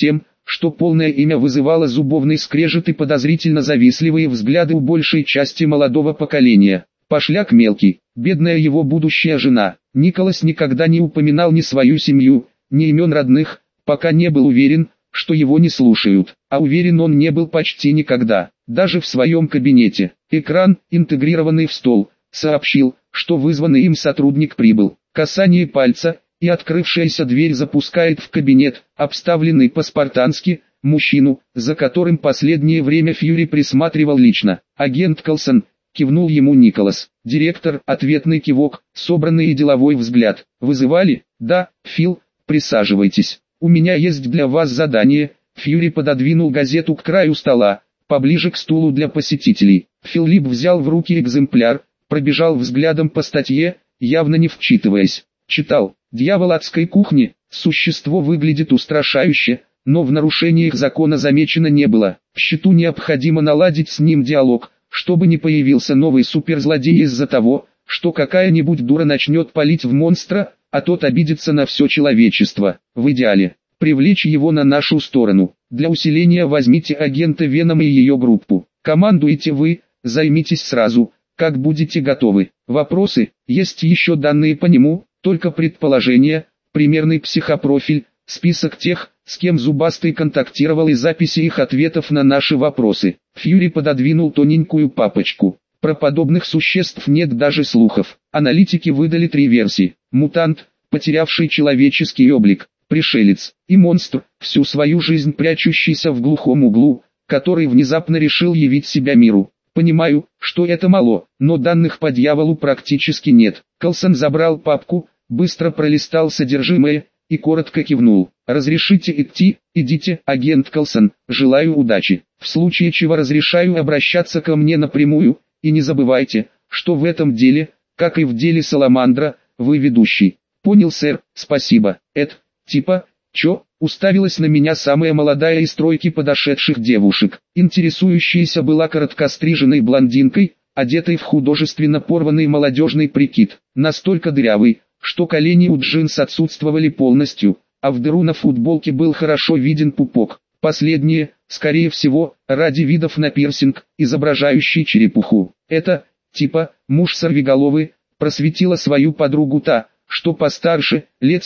что полное имя вызывало зубовный скрежет и подозрительно завистливые взгляды у большей части молодого поколения. Пошляк мелкий, бедная его будущая жена. Николас никогда не упоминал ни свою семью, ни имен родных, пока не был уверен, что его не слушают. А уверен он не был почти никогда, даже в своем кабинете. Экран, интегрированный в стол, сообщил, что вызванный им сотрудник прибыл. Касание пальца, и открывшаяся дверь запускает в кабинет, обставленный по-спартански, мужчину, за которым последнее время Фьюри присматривал лично. «Агент Колсон», — кивнул ему Николас. «Директор», — ответный кивок, собранный и деловой взгляд. «Вызывали?» «Да, Фил, присаживайтесь. У меня есть для вас задание». Фьюри пододвинул газету к краю стола, поближе к стулу для посетителей. Филипп взял в руки экземпляр, пробежал взглядом по статье, явно не вчитываясь. Читал: «Дьявол адской кухни». Существо выглядит устрашающе, но в нарушениях закона замечено не было. Счету необходимо наладить с ним диалог, чтобы не появился новый суперзлодей из-за того, что какая-нибудь дура начнет палить в монстра, а тот обидится на все человечество. В идеале привлечь его на нашу сторону. Для усиления возьмите агента Венома и ее группу. Командуете вы, займитесь сразу, как будете готовы. Вопросы? Есть еще данные по нему, только предположения, примерный психопрофиль, список тех, с кем Зубастый контактировал и записи их ответов на наши вопросы. Фьюри пододвинул тоненькую папочку. Про подобных существ нет даже слухов. Аналитики выдали 3 версии. Мутант, потерявший человеческий облик, пришелец и монстр, всю свою жизнь прячущийся в глухом углу, который внезапно решил явить себя миру. Понимаю, что это мало, но данных по дьяволу практически нет. Колсон забрал папку, быстро пролистал содержимое и коротко кивнул. «Разрешите идти?» «Идите, агент Колсон, желаю удачи. В случае чего разрешаю обращаться ко мне напрямую, и не забывайте, что в этом деле, как и в деле Саламандра, вы ведущий». «Понял, сэр, спасибо». Типа, чё?» Уставилась на меня самая молодая из тройки подошедших девушек. Интересующаяся была короткостриженной блондинкой, одетой в художественно порванный молодежный прикид, настолько дырявый, что колени у джинс отсутствовали полностью, а в дыру на футболке был хорошо виден пупок. Последнее, скорее всего, ради видов на пирсинг, изображающий черепуху. «Это, типа, муж сорвиголовы», просветила свою подругу та, что постарше, лет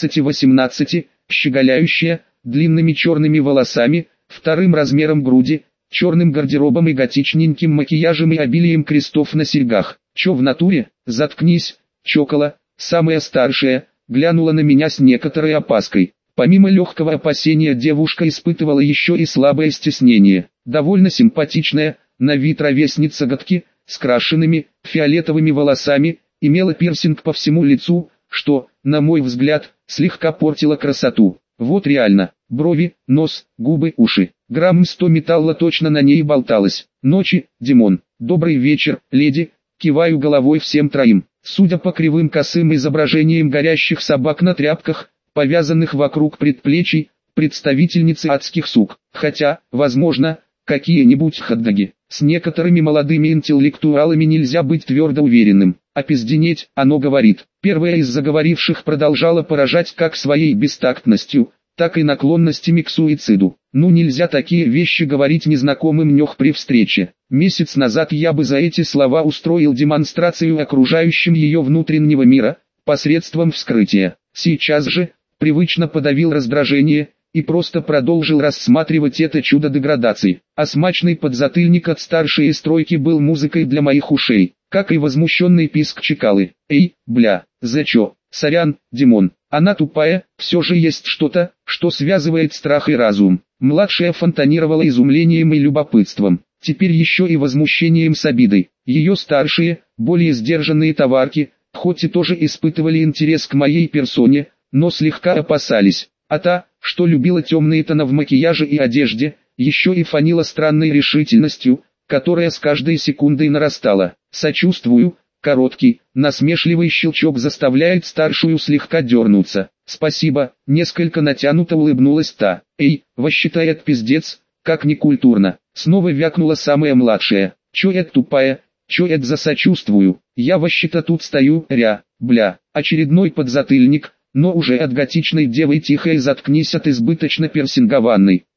17-18, щеголяющая, длинными черными волосами, 2 размером груди, черным гардеробом и готичненьким макияжем и обилием крестов на серьгах. «Чё в натуре? Заткнись!» Чокола, самая старшая, глянула на меня с некоторой опаской. Помимо легкого опасения девушка испытывала еще и слабое стеснение. Довольно симпатичная, на вид ровесница Гатки, с крашенными, фиолетовыми волосами, имела пирсинг по всему лицу, что, на мой взгляд, слегка портило красоту. Вот реально, брови, нос, губы, уши. Грамм 100 металла точно на ней болталось. «Ночи, Димон». «Добрый вечер, леди», киваю головой всем 3. Судя по кривым косым изображениям горящих собак на тряпках, повязанных вокруг предплечий, представительницы адских сук. Хотя, возможно, какие-нибудь хот-доги. С некоторыми молодыми интеллектуалами нельзя быть твердо уверенным. «Опизденеть», оно говорит. Первая из заговоривших продолжала поражать как своей бестактностью, так и наклонностями к суициду. Ну нельзя такие вещи говорить незнакомым нёх при встрече. Месяц назад я бы за эти слова устроил демонстрацию окружающим ее внутреннего мира, посредством вскрытия. Сейчас же, привычно подавил раздражение, и просто продолжил рассматривать это чудо деградации. А смачный подзатыльник от старшей из тройки был музыкой для моих ушей, как и возмущенный писк Чекалы. «Эй, бля, за чё? Сорян, Димон». Она тупая, все же есть что-то, что связывает страх и разум. Младшая фонтанировала изумлением и любопытством, теперь еще и возмущением с обидой. Ее старшие, более сдержанные товарки, хоть и тоже испытывали интерес к моей персоне, но слегка опасались. А та, что любила темные тона в макияже и одежде, еще и фанила странной решительностью, которая с каждой секундой нарастала. «Сочувствую». Короткий, насмешливый щелчок заставляет старшую слегка дернуться. «Спасибо», несколько натянуто улыбнулась та. «Эй, восчитает пиздец, как некультурно». Снова вякнула самая младшая. «Чё это тупая? Чё это за сочувствую? Я вообще-то тут стою, бля». Очередной подзатыльник, но уже от готичной девы. «Тихо и заткнись от избыточно персингованной».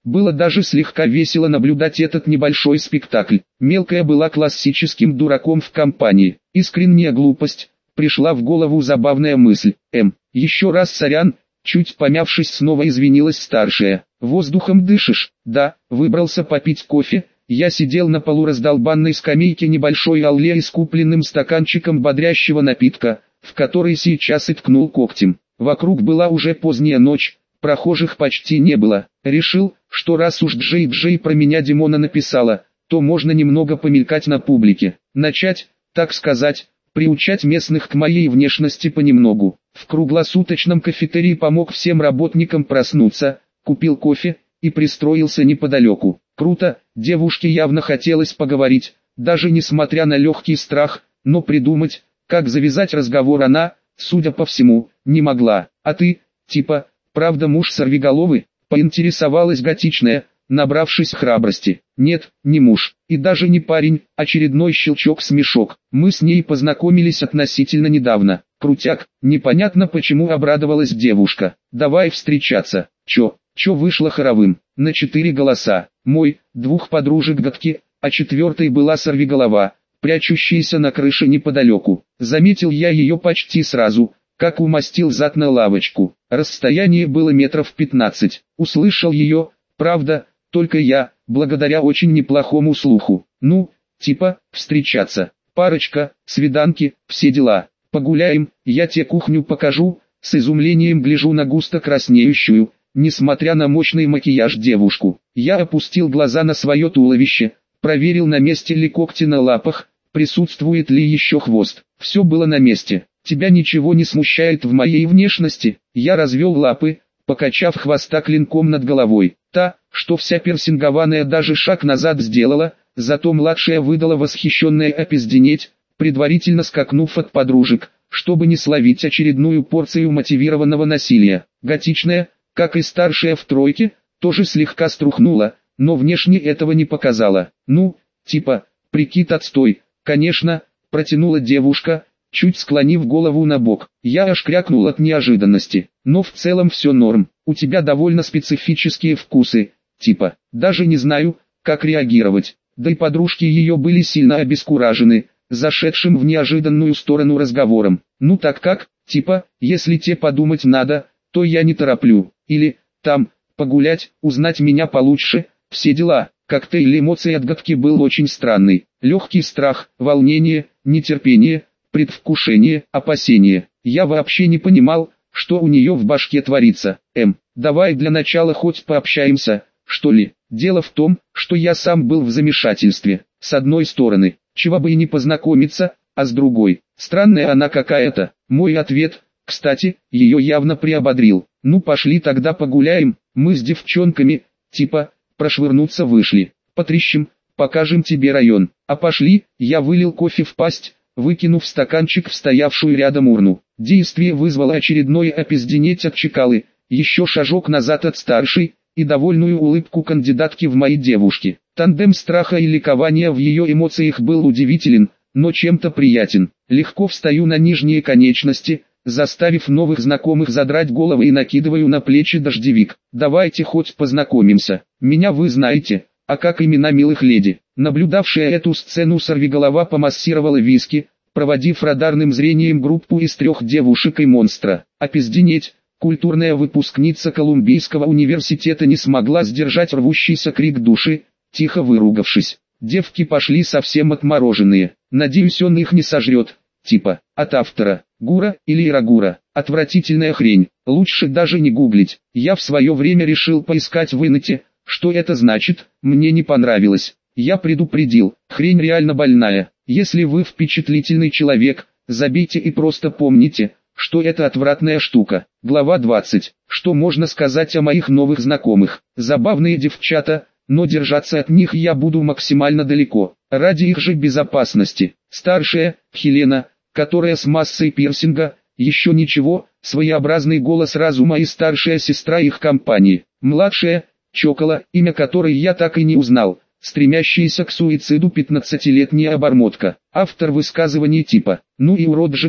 Было даже слегка весело наблюдать этот небольшой спектакль. Мелкая была классическим дураком в компании. Искренняя глупость. Пришла в голову забавная мысль. Еще раз сорян. Чуть помявшись, снова извинилась старшая. Воздухом дышишь? Да, выбрался попить кофе. Я сидел на полу раздолбанной скамейке небольшой аллеи с купленным стаканчиком бодрящего напитка, в который сейчас и ткнул когтем. Вокруг была уже поздняя ночь, прохожих почти не было. Решил, что раз уж Джей про меня Димона написала, то можно немного помелькать на публике. Начать, так сказать, приучать местных к моей внешности понемногу. В круглосуточном кафетерии помог всем работникам проснуться, купил кофе и пристроился неподалеку. Круто, девушке явно хотелось поговорить, даже несмотря на легкий страх, но придумать, как завязать разговор она, судя по всему, не могла. А ты, типа, правда муж сорвиголовый? Поинтересовалась готичная, набравшись храбрости. Нет, не муж, и даже не парень, очередной щелчок-смешок. Мы с ней познакомились относительно недавно. Крутяк, непонятно почему обрадовалась девушка. Давай встречаться. Чё вышло хоровым? На 4 голоса. Мой, 2 подружек гадки, а 4-й была сорвиголова, прячущаяся на крыше неподалеку. Заметил я ее почти сразу, как умастил зад на лавочку. Расстояние было метров 15. Услышал ее, правда, только я, благодаря очень неплохому слуху. Ну, типа, встречаться. Парочка, свиданки, все дела. Погуляем, я тебе кухню покажу. С изумлением гляжу на густо краснеющую, несмотря на мощный макияж, девушку. Я опустил глаза на свое туловище, проверил, на месте ли когти на лапах, присутствует ли еще хвост. Все было на месте. Тебя ничего не смущает в моей внешности? Я развел лапы, покачав хвоста клинком над головой. Та, что вся персингованная, даже шаг назад сделала, зато младшая выдала восхищенное опизденеть, предварительно скакнув от подружек, чтобы не словить очередную порцию мотивированного насилия. Готичная, как и старшая в тройке, тоже слегка струхнула, но внешне этого не показала. Ну, типа, прикид отстой, конечно, протянула девушка, чуть склонив голову на бок. Я аж крякнул от неожиданности, но в целом все норм. У тебя довольно специфические вкусы, типа, даже не знаю, как реагировать. Да и подружки ее были сильно обескуражены зашедшим в неожиданную сторону разговором. Ну так как, типа, если те подумать надо, то я не тороплю. Или, там, погулять, узнать меня получше, все дела. Коктейль эмоций от гадки был очень странный. Легкий страх, волнение, нетерпение, предвкушение, опасение. Я вообще не понимал, что у нее в башке творится. Давай для начала хоть пообщаемся, что ли. Дело в том, что я сам был в замешательстве. С одной стороны, чего бы и не познакомиться, а с другой, странная она какая-то. Мой ответ, кстати, ее явно приободрил. Ну пошли тогда погуляем, мы с девчонками, типа, прошвырнуться вышли. Потрещим, покажем тебе район. А пошли, я вылил кофе в пасть, выкинув стаканчик в стоявшую рядом урну. Действие вызвало очередное опизденеть от Чекалы, еще шажок назад от старшей, и довольную улыбку кандидатки в мои девушки. Тандем страха и ликования в ее эмоциях был удивителен, но чем-то приятен. Легко встаю на нижние конечности, заставив новых знакомых задрать головы, и накидываю на плечи дождевик. Давайте хоть познакомимся. Меня вы знаете, а как имена милых леди? Наблюдавшая эту сцену сорвиголова помассировала виски, проводив радарным зрением группу из 3 девушек и монстра. Опизденеть. Культурная выпускница Колумбийского университета не смогла сдержать рвущийся крик души, тихо выругавшись. Девки пошли совсем отмороженные. Надеюсь, он их не сожрет. Типа, от автора, Гура или Ирагура. Отвратительная хрень, лучше даже не гуглить. Я в свое время решил поискать в инете, что это значит, мне не понравилось. Я предупредил, хрень реально больная. Если вы впечатлительный человек, забейте и просто помните, что это отвратная штука. Глава 20. Что можно сказать о моих новых знакомых? Забавные девчата, но держаться от них я буду максимально далеко, ради их же безопасности. Старшая, Хелена, которая с массой пирсинга, еще ничего, своеобразный голос разума и старшая сестра их компании. Младшая, Чокола, имя которой я так и не узнал, стремящаяся к суициду 15-летняя обормотка. Автор высказываний типа «Ну и урод же ты»,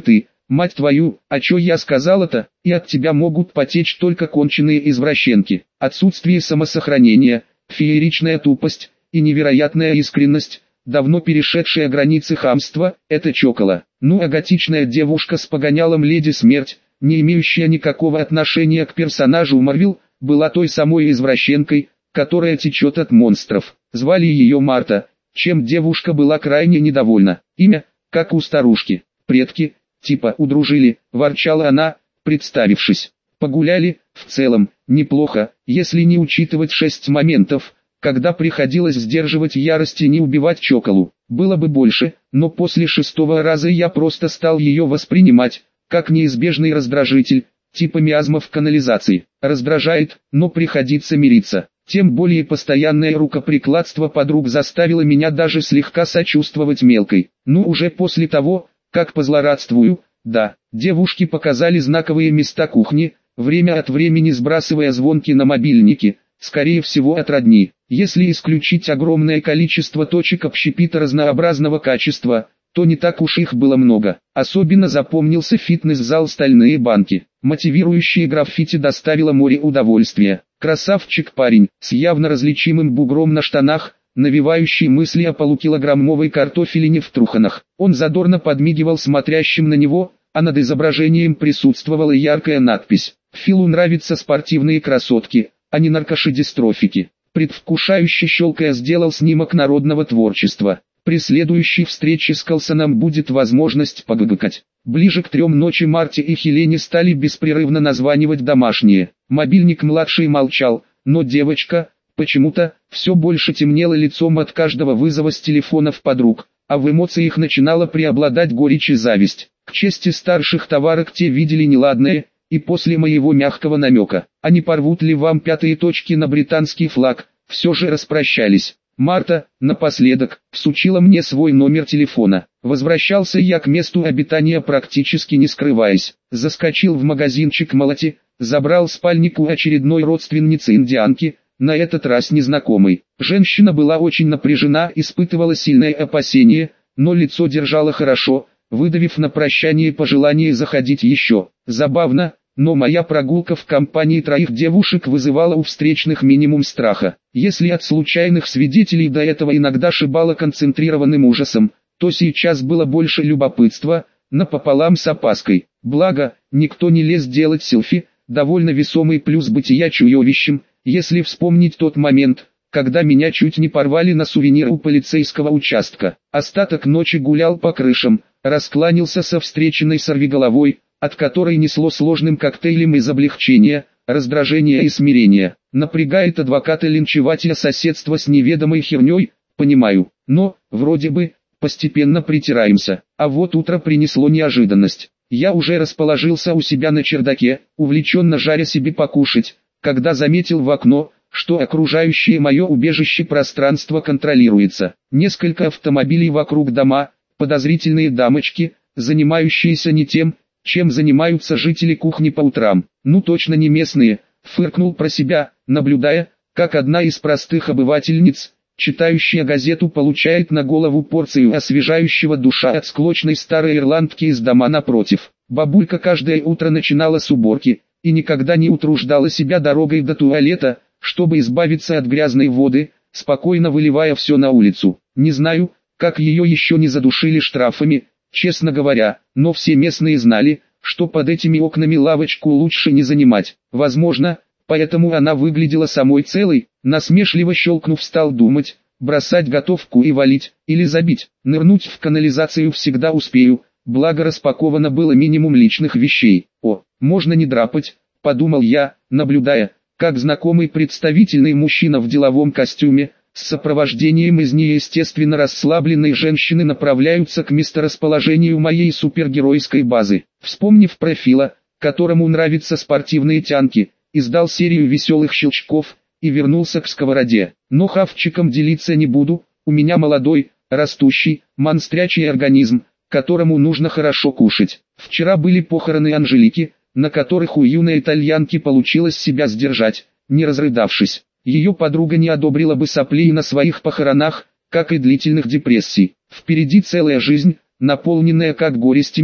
Мать твою, а чё я сказала-то? И от тебя могут потечь только конченые извращенки. Отсутствие самосохранения, фееричная тупость и невероятная искренность, давно перешедшая границы хамства, это чокола. Ну а готичная девушка с погонялом Леди Смерть, не имеющая никакого отношения к персонажу Марвел, была той самой извращенкой, которая течет от монстров. Звали ее Марта, чем девушка была крайне недовольна. Имя, как у старушки. Предки, типа удружили, ворчала она, представившись. Погуляли, в целом, неплохо, если не учитывать 6 моментов, когда приходилось сдерживать ярость и не убивать чоколу. Было бы больше, но после 6-го раза я просто стал ее воспринимать, как неизбежный раздражитель, типа миазма в канализации. Раздражает, но приходится мириться. Тем более постоянное рукоприкладство подруг заставило меня даже слегка сочувствовать мелкой. Ну уже после того, как позлорадствую, да, девушки показали знаковые места кухни, время от времени сбрасывая звонки на мобильники, скорее всего от родни. Если исключить огромное количество точек общепита разнообразного качества, то не так уж их было много. Особенно запомнился фитнес-зал «Стальные банки». Мотивирующее граффити доставило море удовольствия. Красавчик парень, с явно различимым бугром на штанах, навевающий мысли о полукилограммовой картофелине в труханах. Он задорно подмигивал смотрящим на него, а над изображением присутствовала яркая надпись: «Филу нравятся спортивные красотки, а не наркошедистрофики». Предвкушающе щелкая сделал снимок народного творчества. При следующей встрече с Калсоном будет возможность погыкать. Ближе к 3 ночи Марте и Хелене стали беспрерывно названивать домашние. Мобильник младший молчал, но девочка, почему-то, все больше темнела лицом от каждого вызова с телефонов подруг, а в эмоциях начинала преобладать горечь и зависть. К чести старших товарок те видели неладное, и после моего мягкого намека, а не порвут ли вам 5 точки на британский флаг, все же распрощались. Марта, напоследок, всучила мне свой номер телефона. Возвращался я к месту обитания практически не скрываясь. Заскочил в магазинчик Молоти, забрал спальник у очередной родственницы индианки, на этот раз незнакомой. Женщина была очень напряжена, испытывала сильное опасение, но лицо держала хорошо, выдавив на прощание пожелание заходить еще. Забавно, но моя прогулка в компании 3 девушек вызывала у встречных минимум страха. Если от случайных свидетелей до этого иногда шибало концентрированным ужасом, то сейчас было больше любопытства, напополам с опаской. Благо, никто не лез делать селфи, довольно весомый плюс бытия чудовищем, если вспомнить тот момент, когда меня чуть не порвали на сувенир у полицейского участка. Остаток ночи гулял по крышам, раскланялся со встреченной сорвиголовой, от которой несло сложным коктейлем из облегчения, раздражения и смирения. Напрягает адвоката-линчевателя соседство с неведомой херней, понимаю, но, вроде бы, постепенно притираемся. А вот утро принесло неожиданность. Я уже расположился у себя на чердаке, увлеченно жаря себе покушать, когда заметил в окно, что окружающее мое убежище пространство контролируется. Несколько автомобилей вокруг дома, подозрительные дамочки, занимающиеся не тем, чем занимаются жители кухни по утрам. Ну точно не местные, фыркнул про себя, наблюдая, как одна из простых обывательниц, читающая газету, получает на голову порцию освежающего душа от склочной старой ирландки из дома напротив. Бабулька каждое утро начинала с уборки, и никогда не утруждала себя дорогой до туалета, чтобы избавиться от грязной воды, спокойно выливая все на улицу. Не знаю, как ее еще не задушили штрафами, честно говоря, но все местные знали, что под этими окнами лавочку лучше не занимать. Возможно, поэтому она выглядела самой целой. Насмешливо щелкнув, стал думать, бросать готовку и валить, или забить. Нырнуть в канализацию всегда успею, благо распаковано было минимум личных вещей. О, можно не драпать, подумал я, наблюдая, как знакомый представительный мужчина в деловом костюме, с сопровождением из неестественно расслабленной женщины направляются к месторасположению моей супергеройской базы. Вспомнив про Фила, которому нравятся спортивные тянки, издал серию веселых щелчков и вернулся к сковороде. Но хавчиком делиться не буду, у меня молодой, растущий, монстрячий организм, которому нужно хорошо кушать. Вчера были похороны Анжелики, на которых у юной итальянки получилось себя сдержать, не разрыдавшись. Ее подруга не одобрила бы соплей на своих похоронах, как и длительных депрессий. Впереди целая жизнь, наполненная как горестями,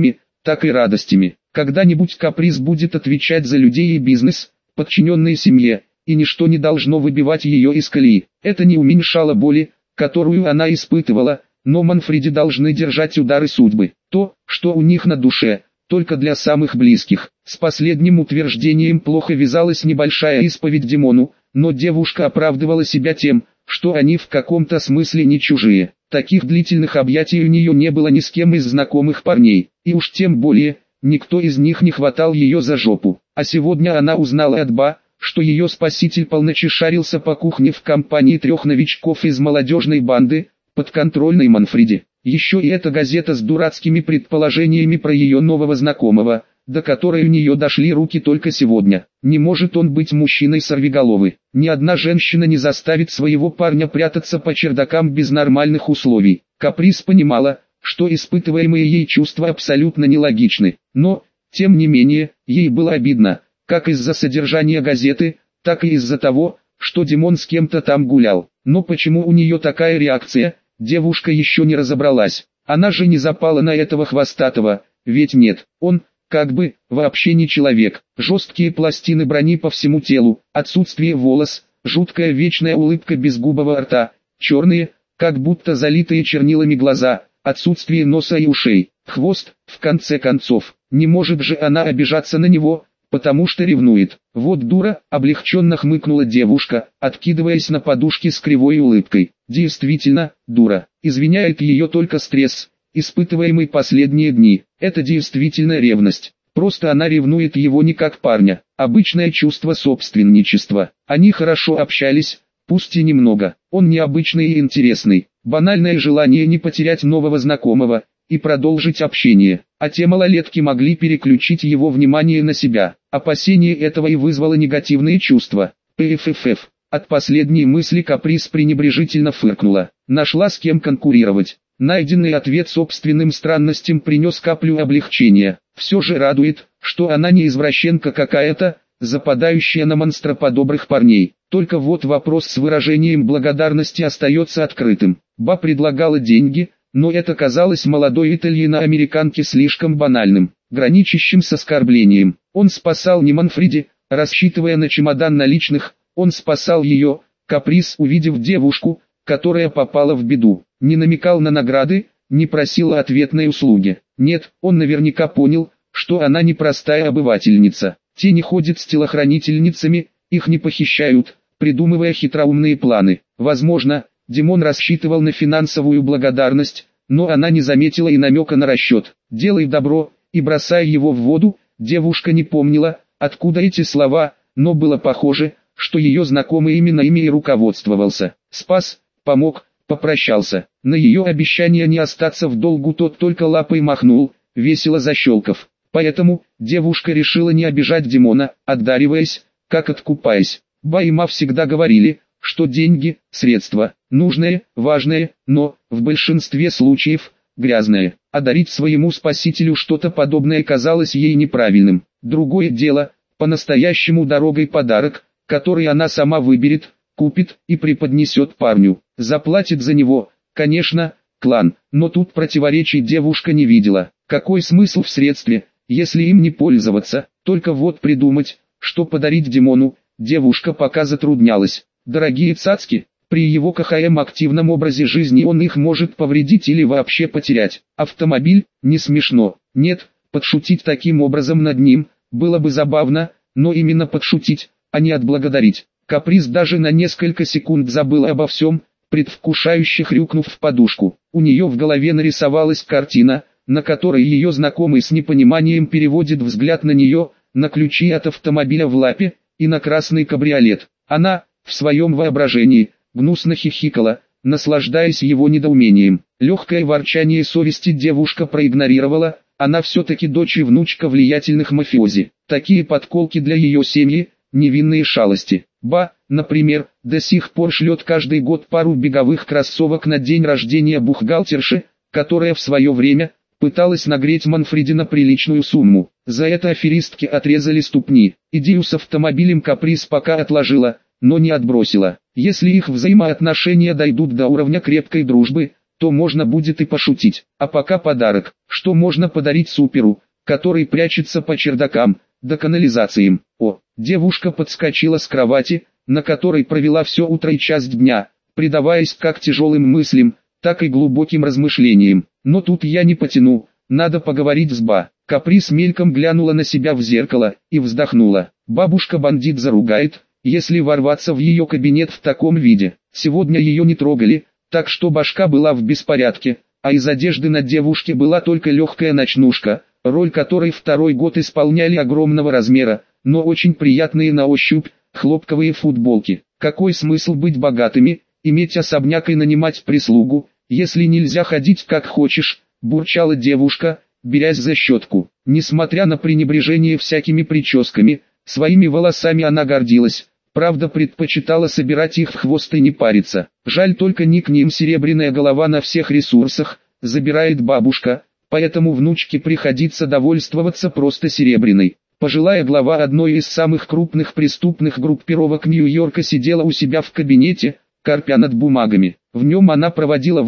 так и радостями. Когда-нибудь Каприз будет отвечать за людей и бизнес, подчиненные семье, и ничто не должно выбивать ее из колеи. Это не уменьшало боли, которую она испытывала, но Манфреди должны держать удары судьбы. То, что у них на душе, только для самых близких. С последним утверждением плохо вязалась небольшая исповедь Димону, но девушка оправдывала себя тем, что они в каком-то смысле не чужие. Таких длительных объятий у нее не было ни с кем из знакомых парней, и уж тем более, никто из них не хватал ее за жопу. А сегодня она узнала от Ба, что ее спаситель полночи шарился по кухне в компании 3 новичков из молодежной банды, подконтрольной Манфреди. Еще и эта газета с дурацкими предположениями про ее нового знакомого, до которой у нее дошли руки только сегодня. Не может он быть мужчиной сорвиголовы. Ни одна женщина не заставит своего парня прятаться по чердакам без нормальных условий. Каприз понимала, что испытываемые ей чувства абсолютно нелогичны. Но, тем не менее, ей было обидно, как из-за содержания газеты, так и из-за того, что Димон с кем-то там гулял. Но почему у нее такая реакция, девушка еще не разобралась. Она же не запала на этого хвостатого, ведь нет, он, как бы, вообще не человек. Жесткие пластины брони по всему телу, отсутствие волос, жуткая вечная улыбка безгубого рта, черные, как будто залитые чернилами глаза, отсутствие носа и ушей, хвост, в конце концов. Не может же она обижаться на него, потому что ревнует. Вот дура, облегченно хмыкнула девушка, откидываясь на подушке с кривой улыбкой. Действительно, дура. Извиняет ее только стресс, испытываемый последние дни. Это действительно ревность. Просто она ревнует его не как парня. Обычное чувство собственничества. Они хорошо общались, пусть и немного. Он необычный и интересный. Банальное желание не потерять нового знакомого и продолжить общение. А те малолетки могли переключить его внимание на себя. Опасение этого и вызвало негативные чувства. ПФФ. От последней мысли Каприз пренебрежительно фыркнула. Нашла с кем конкурировать. Найденный ответ собственным странностям принес каплю облегчения. Все же радует, что она не извращенка какая-то, западающая на монстроподобных парней. Только вот вопрос с выражением благодарности остается открытым. Ба предлагала деньги, но это казалось молодой итальяно-американке слишком банальным, граничащим с оскорблением. Он спасал не Манфреди, рассчитывая на чемодан наличных, он спасал ее. Каприз, увидев девушку, которая попала в беду, не намекал на награды, не просил ответной услуги. Нет, он наверняка понял, что она не простая обывательница. Те не ходят с телохранительницами, их не похищают, придумывая хитроумные планы. Возможно, Димон рассчитывал на финансовую благодарность, но она не заметила и намека на расчет. «Делай добро, и бросай его в воду», девушка не помнила, откуда эти слова, но было похоже, что ее знакомый именно ими и руководствовался. Спас, помог, попрощался. На ее обещание не остаться в долгу тот только лапой махнул, весело защелкав. Поэтому, девушка решила не обижать Димона, отдариваясь, как откупаясь. Ба и Ма всегда говорили, что деньги – средства, нужные, важные, но, в большинстве случаев, грязные. А дарить своему спасителю что-то подобное казалось ей неправильным. Другое дело, по-настоящему дорогой подарок, который она сама выберет, купит и преподнесет парню. Заплатит за него, конечно, клан, но тут противоречий девушка не видела. Какой смысл в средстве, если им не пользоваться? Только вот придумать, что подарить Димону, девушка пока затруднялась. Дорогие цацки, при его КХМ-активном образе жизни он их может повредить или вообще потерять. Автомобиль, не смешно. Нет, подшутить таким образом над ним, было бы забавно, но именно подшутить, а не отблагодарить. Каприз даже на несколько секунд забыл обо всем, предвкушающе хрюкнув в подушку. У нее в голове нарисовалась картина, на которой ее знакомый с непониманием переводит взгляд на нее, на ключи от автомобиля в лапе, и на красный кабриолет. Она, в своем воображении, гнусно хихикала, наслаждаясь его недоумением. Легкое ворчание совести девушка проигнорировала, она все-таки дочь и внучка влиятельных мафиози. Такие подколки для ее семьи, невинные шалости. Ба, например, до сих пор шлет каждый год пару беговых кроссовок на день рождения бухгалтерши, которая в свое время пыталась нагреть Манфреди на приличную сумму. За это аферистки отрезали ступни. Идею с автомобилем Каприз пока отложила, но не отбросила. Если их взаимоотношения дойдут до уровня крепкой дружбы, то можно будет и пошутить. А пока подарок. Что можно подарить суперу, который прячется по чердакам, да канализациям. О, девушка подскочила с кровати, на которой провела все утро и часть дня, предаваясь как тяжелым мыслям, так и глубоким размышлениям. Но тут я не потяну, надо поговорить с Ба. Каприз мельком глянула на себя в зеркало и вздохнула. Бабушка-бандит заругает, если ворваться в ее кабинет в таком виде. Сегодня ее не трогали, так что башка была в беспорядке, а из одежды на девушке была только легкая ночнушка, роль которой второй год исполняли огромного размера, но очень приятные на ощупь, хлопковые футболки. Какой смысл быть богатыми, иметь особняк и нанимать прислугу, если нельзя ходить как хочешь, бурчала девушка, берясь за щетку. Несмотря на пренебрежение всякими прическами, своими волосами она гордилась, правда предпочитала собирать их в хвост и не париться. Жаль только не к ним серебряная голова на всех ресурсах, забирает бабушка, поэтому внучке приходится довольствоваться просто серебряной. Пожилая глава одной из самых крупных преступных группировок Нью-Йорка сидела у себя в кабинете, корпя над бумагами. В нем она проводила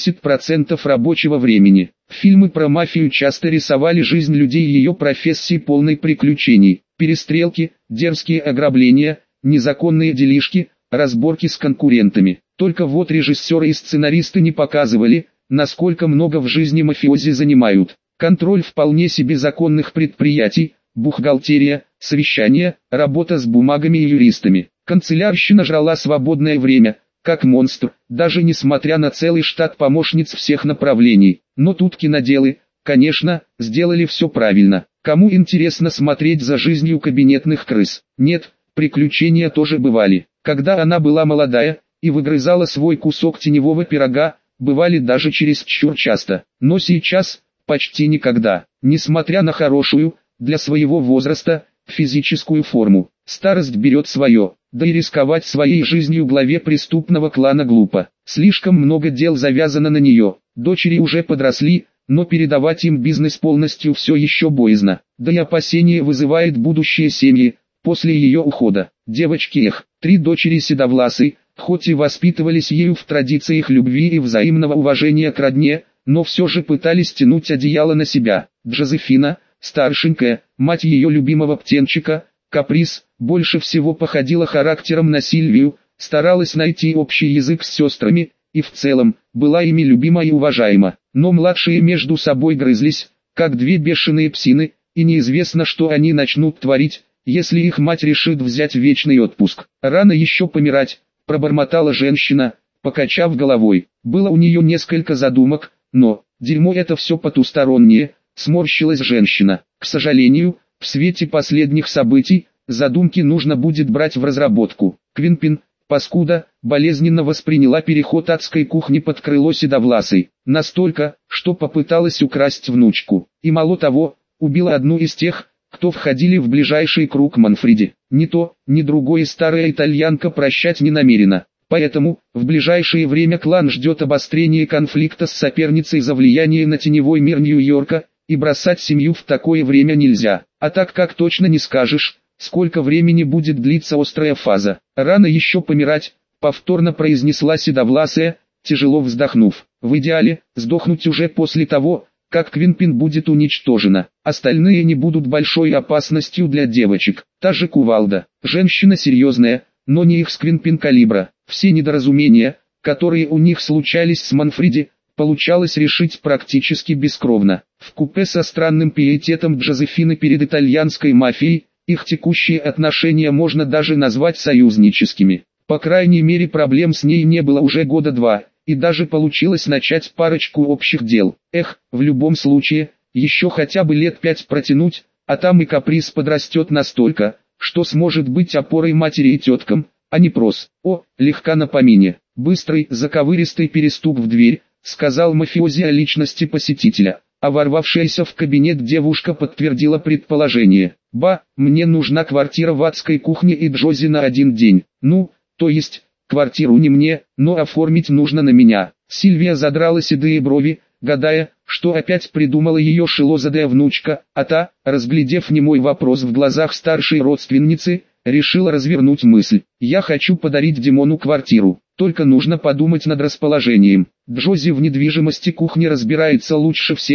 80% рабочего времени. Фильмы про мафию часто рисовали жизнь людей ее профессии полной приключений. Перестрелки, дерзкие ограбления, незаконные делишки, разборки с конкурентами. Только вот режиссеры и сценаристы не показывали, насколько много в жизни мафиози занимают. Контроль вполне себе законных предприятий, бухгалтерия, совещания, работа с бумагами и юристами. Канцелярщина жрала свободное время, как монстр, даже несмотря на целый штат помощниц всех направлений. Но тут киноделы, конечно, сделали все правильно. Кому интересно смотреть за жизнью кабинетных крыс? Нет, приключения тоже бывали. Когда она была молодая и выгрызала свой кусок теневого пирога, бывали даже чересчур часто. Но сейчас, почти никогда. Несмотря на хорошую, для своего возраста, физическую форму, старость берет свое. Да и рисковать своей жизнью главе преступного клана глупо. Слишком много дел завязано на нее. Дочери уже подросли, но передавать им бизнес полностью все еще боязно. Да и опасения вызывает будущее семьи, после ее ухода. Девочки 3 дочери седовласой, хоть и воспитывались ею в традициях любви и взаимного уважения к родне, но все же пытались тянуть одеяло на себя. Джозефина, старшенькая, мать ее любимого птенчика, Каприз, больше всего походила характером на Сильвию, старалась найти общий язык с сестрами, и в целом, была ими любима и уважаема. Но младшие между собой грызлись, как 2 бешеные псины, и неизвестно, что они начнут творить, если их мать решит взять вечный отпуск. Рано еще помирать, пробормотала женщина, покачав головой. Было у нее несколько задумок, но, дерьмо это все потустороннее, сморщилась женщина. К сожалению, в свете последних событий, задумки нужно будет брать в разработку. Квинпин, паскуда, болезненно восприняла переход адской кухни под крыло седовласой. Настолько, что попыталась украсть внучку. И мало того, убила одну из тех, кто входили в ближайший круг Манфреди. Ни то, ни другое старая итальянка прощать не намерена. Поэтому, в ближайшее время клан ждет обострения конфликта с соперницей за влияние на теневой мир Нью-Йорка, и бросать семью в такое время нельзя. А так как точно не скажешь, сколько времени будет длиться острая фаза. Рано еще помирать, повторно произнесла седовласая, тяжело вздохнув. В идеале, сдохнуть уже после того, как Квинпин будет уничтожена. Остальные не будут большой опасностью для девочек. Та же Кувалда. Женщина серьезная, но не их с Квинпин калибра. Все недоразумения, которые у них случались с Манфреди, получалось решить практически бескровно. Вкупе со странным пиететом Джозефины перед итальянской мафией, их текущие отношения можно даже назвать союзническими. По крайней мере проблем с ней не было уже года 2, и даже получилось начать парочку общих дел. В любом случае, еще хотя бы лет 5 протянуть, а там и Каприз подрастет настолько, что сможет быть опорой матери и теткам, а не прос. Легка на помине. Быстрый, заковыристый перестук в дверь, сказал мафиози о личности посетителя, а ворвавшаяся в кабинет девушка подтвердила предположение. Мне нужна квартира в адской кухне и Джози на 1 день. То есть, квартиру не мне, но оформить нужно на меня. Сильвия задрала седые брови, гадая, что опять придумала ее шилозадая внучка, а та, разглядев немой вопрос в глазах старшей родственницы, решила развернуть мысль. Я хочу подарить Димону квартиру, только нужно подумать над расположением. Джози в недвижимости кухни разбирается лучше всех,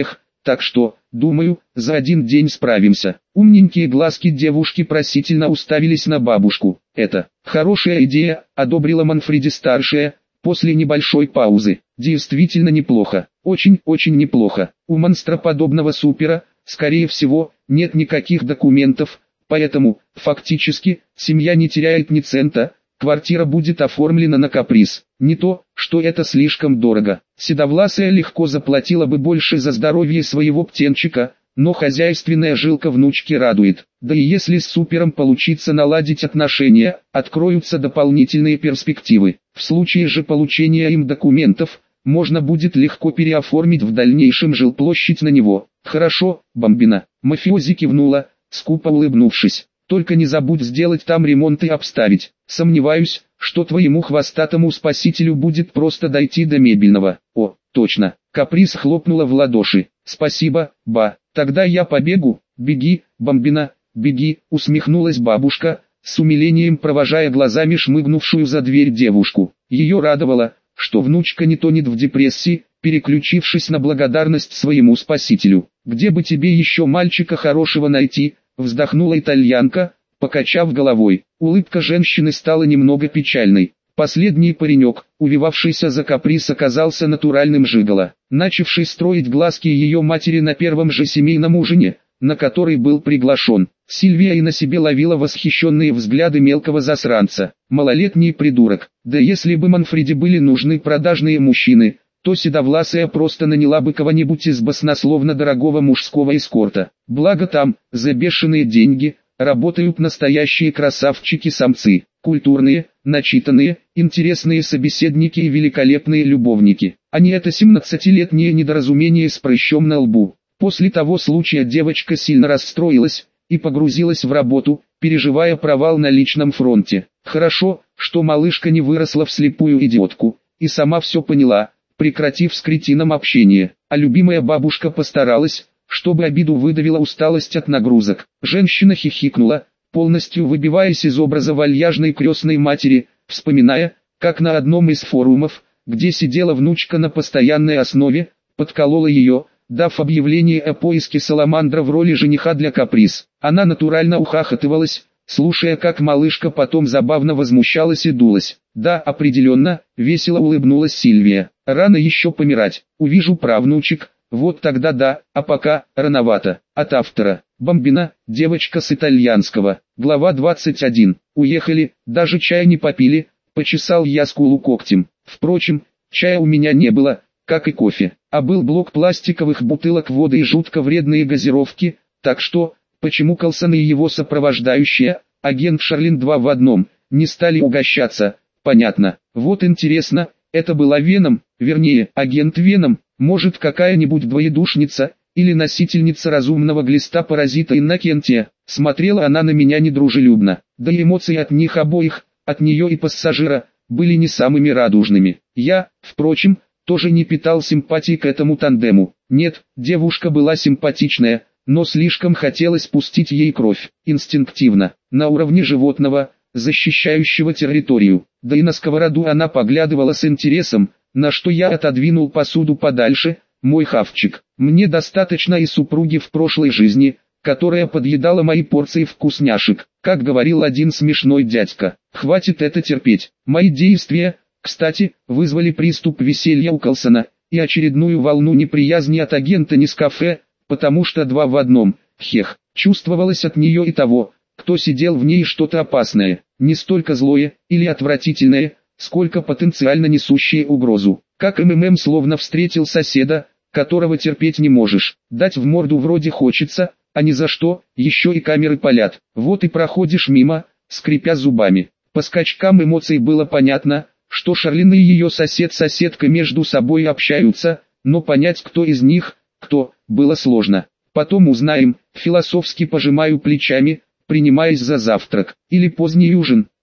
так что, думаю, за один день справимся. Умненькие глазки девушки просительно уставились на бабушку. Это хорошая идея, одобрила Манфреди-старшая, после небольшой паузы. Действительно неплохо, очень-очень неплохо. У монстроподобного супера, скорее всего, нет никаких документов, поэтому, фактически, семья не теряет ни цента, квартира будет оформлена на каприз. Не то, что это слишком дорого. Седовласая легко заплатила бы больше за здоровье своего птенчика, но хозяйственная жилка внучки радует. Да и если с супером получится наладить отношения, откроются дополнительные перспективы. В случае же получения им документов, можно будет легко переоформить в дальнейшем жилплощадь на него. Хорошо, Бомбина. Мафиози кивнула, скупо улыбнувшись. Только не забудь сделать там ремонт и обставить. Сомневаюсь, что твоему хвостатому спасителю будет просто дойти до мебельного. О, точно. Каприз хлопнула в ладоши. Спасибо, ба. Тогда я побегу. Беги, Бомбина, беги, усмехнулась бабушка, с умилением провожая глазами шмыгнувшую за дверь девушку. Ее радовало, что внучка не тонет в депрессии, переключившись на благодарность своему спасителю. «Где бы тебе еще мальчика хорошего найти?» — вздохнула итальянка, покачав головой. Улыбка женщины стала немного печальной. Последний паренек, увивавшийся за Каприз, оказался натуральным жиголо, начавший строить глазки ее матери на первом же семейном ужине, на который был приглашен. Сильвия и на себе ловила восхищенные взгляды мелкого засранца. Малолетний придурок. Да если бы Манфреди были нужны продажные мужчины, то седовласая просто наняла бы кого-нибудь из баснословно дорогого мужского эскорта. Благо там, за бешеные деньги, работают настоящие красавчики-самцы. Культурные, начитанные, интересные собеседники и великолепные любовники. А не это 17-летнее недоразумение с прыщом на лбу. После того случая девочка сильно расстроилась и погрузилась в работу, переживая провал на личном фронте. Хорошо, что малышка не выросла в слепую идиотку, и сама все поняла, прекратив с кретином общение. А любимая бабушка постаралась, чтобы обиду выдавила усталость от нагрузок. Женщина хихикнула, полностью выбиваясь из образа вальяжной крестной матери, вспоминая, как на одном из форумов, где сидела внучка на постоянной основе, подколола ее, дав объявление о поиске саламандра в роли жениха для Каприз. Она натурально ухахатывалась, слушая, как малышка потом забавно возмущалась и дулась. «Да, определенно», — весело улыбнулась Сильвия. «Рано еще помирать, увижу правнучек, вот тогда да, а пока, рановато». От автора. Бомбина, девочка с итальянского. Глава 21. Уехали, даже чая не попили, почесал я скулу когтем. Впрочем, чая у меня не было, как и кофе, а был блок пластиковых бутылок воды и жутко вредные газировки, так что, почему Колсон и его сопровождающая, агент Шарлин 2 в одном, не стали угощаться, понятно. Вот интересно, это была Веном, вернее, агент Веном, может какая-нибудь двоедушница, или носительница разумного глиста-паразита Иннокентия. Смотрела она на меня недружелюбно, да и эмоции от них обоих, от нее и пассажира, были не самыми радужными. Я, впрочем, тоже не питал симпатии к этому тандему. Нет, девушка была симпатичная, но слишком хотелось пустить ей кровь, инстинктивно, на уровне животного, защищающего территорию. Да и на сковороду она поглядывала с интересом, на что я отодвинул посуду подальше. Мой хавчик, мне достаточно и супруги в прошлой жизни, которая подъедала мои порции вкусняшек, как говорил один смешной дядька. Хватит это терпеть. Мои действия, кстати, вызвали приступ веселья у Колсона и очередную волну неприязни от агента Нескафе, потому что 2 в одном, хех, чувствовалось от нее и того, кто сидел в ней, что-то опасное, не столько злое или отвратительное, сколько потенциально несущее угрозу. Как МММ словно встретил соседа, которого терпеть не можешь, дать в морду вроде хочется, а ни за что, еще и камеры палят. Вот и проходишь мимо, скрипя зубами. По скачкам эмоций было понятно, что Шарлин и ее сосед-соседка между собой общаются, но понять, кто из них, кто, было сложно. Потом узнаем, философски пожимаю плечами, принимаясь за завтрак, или поздний ужин.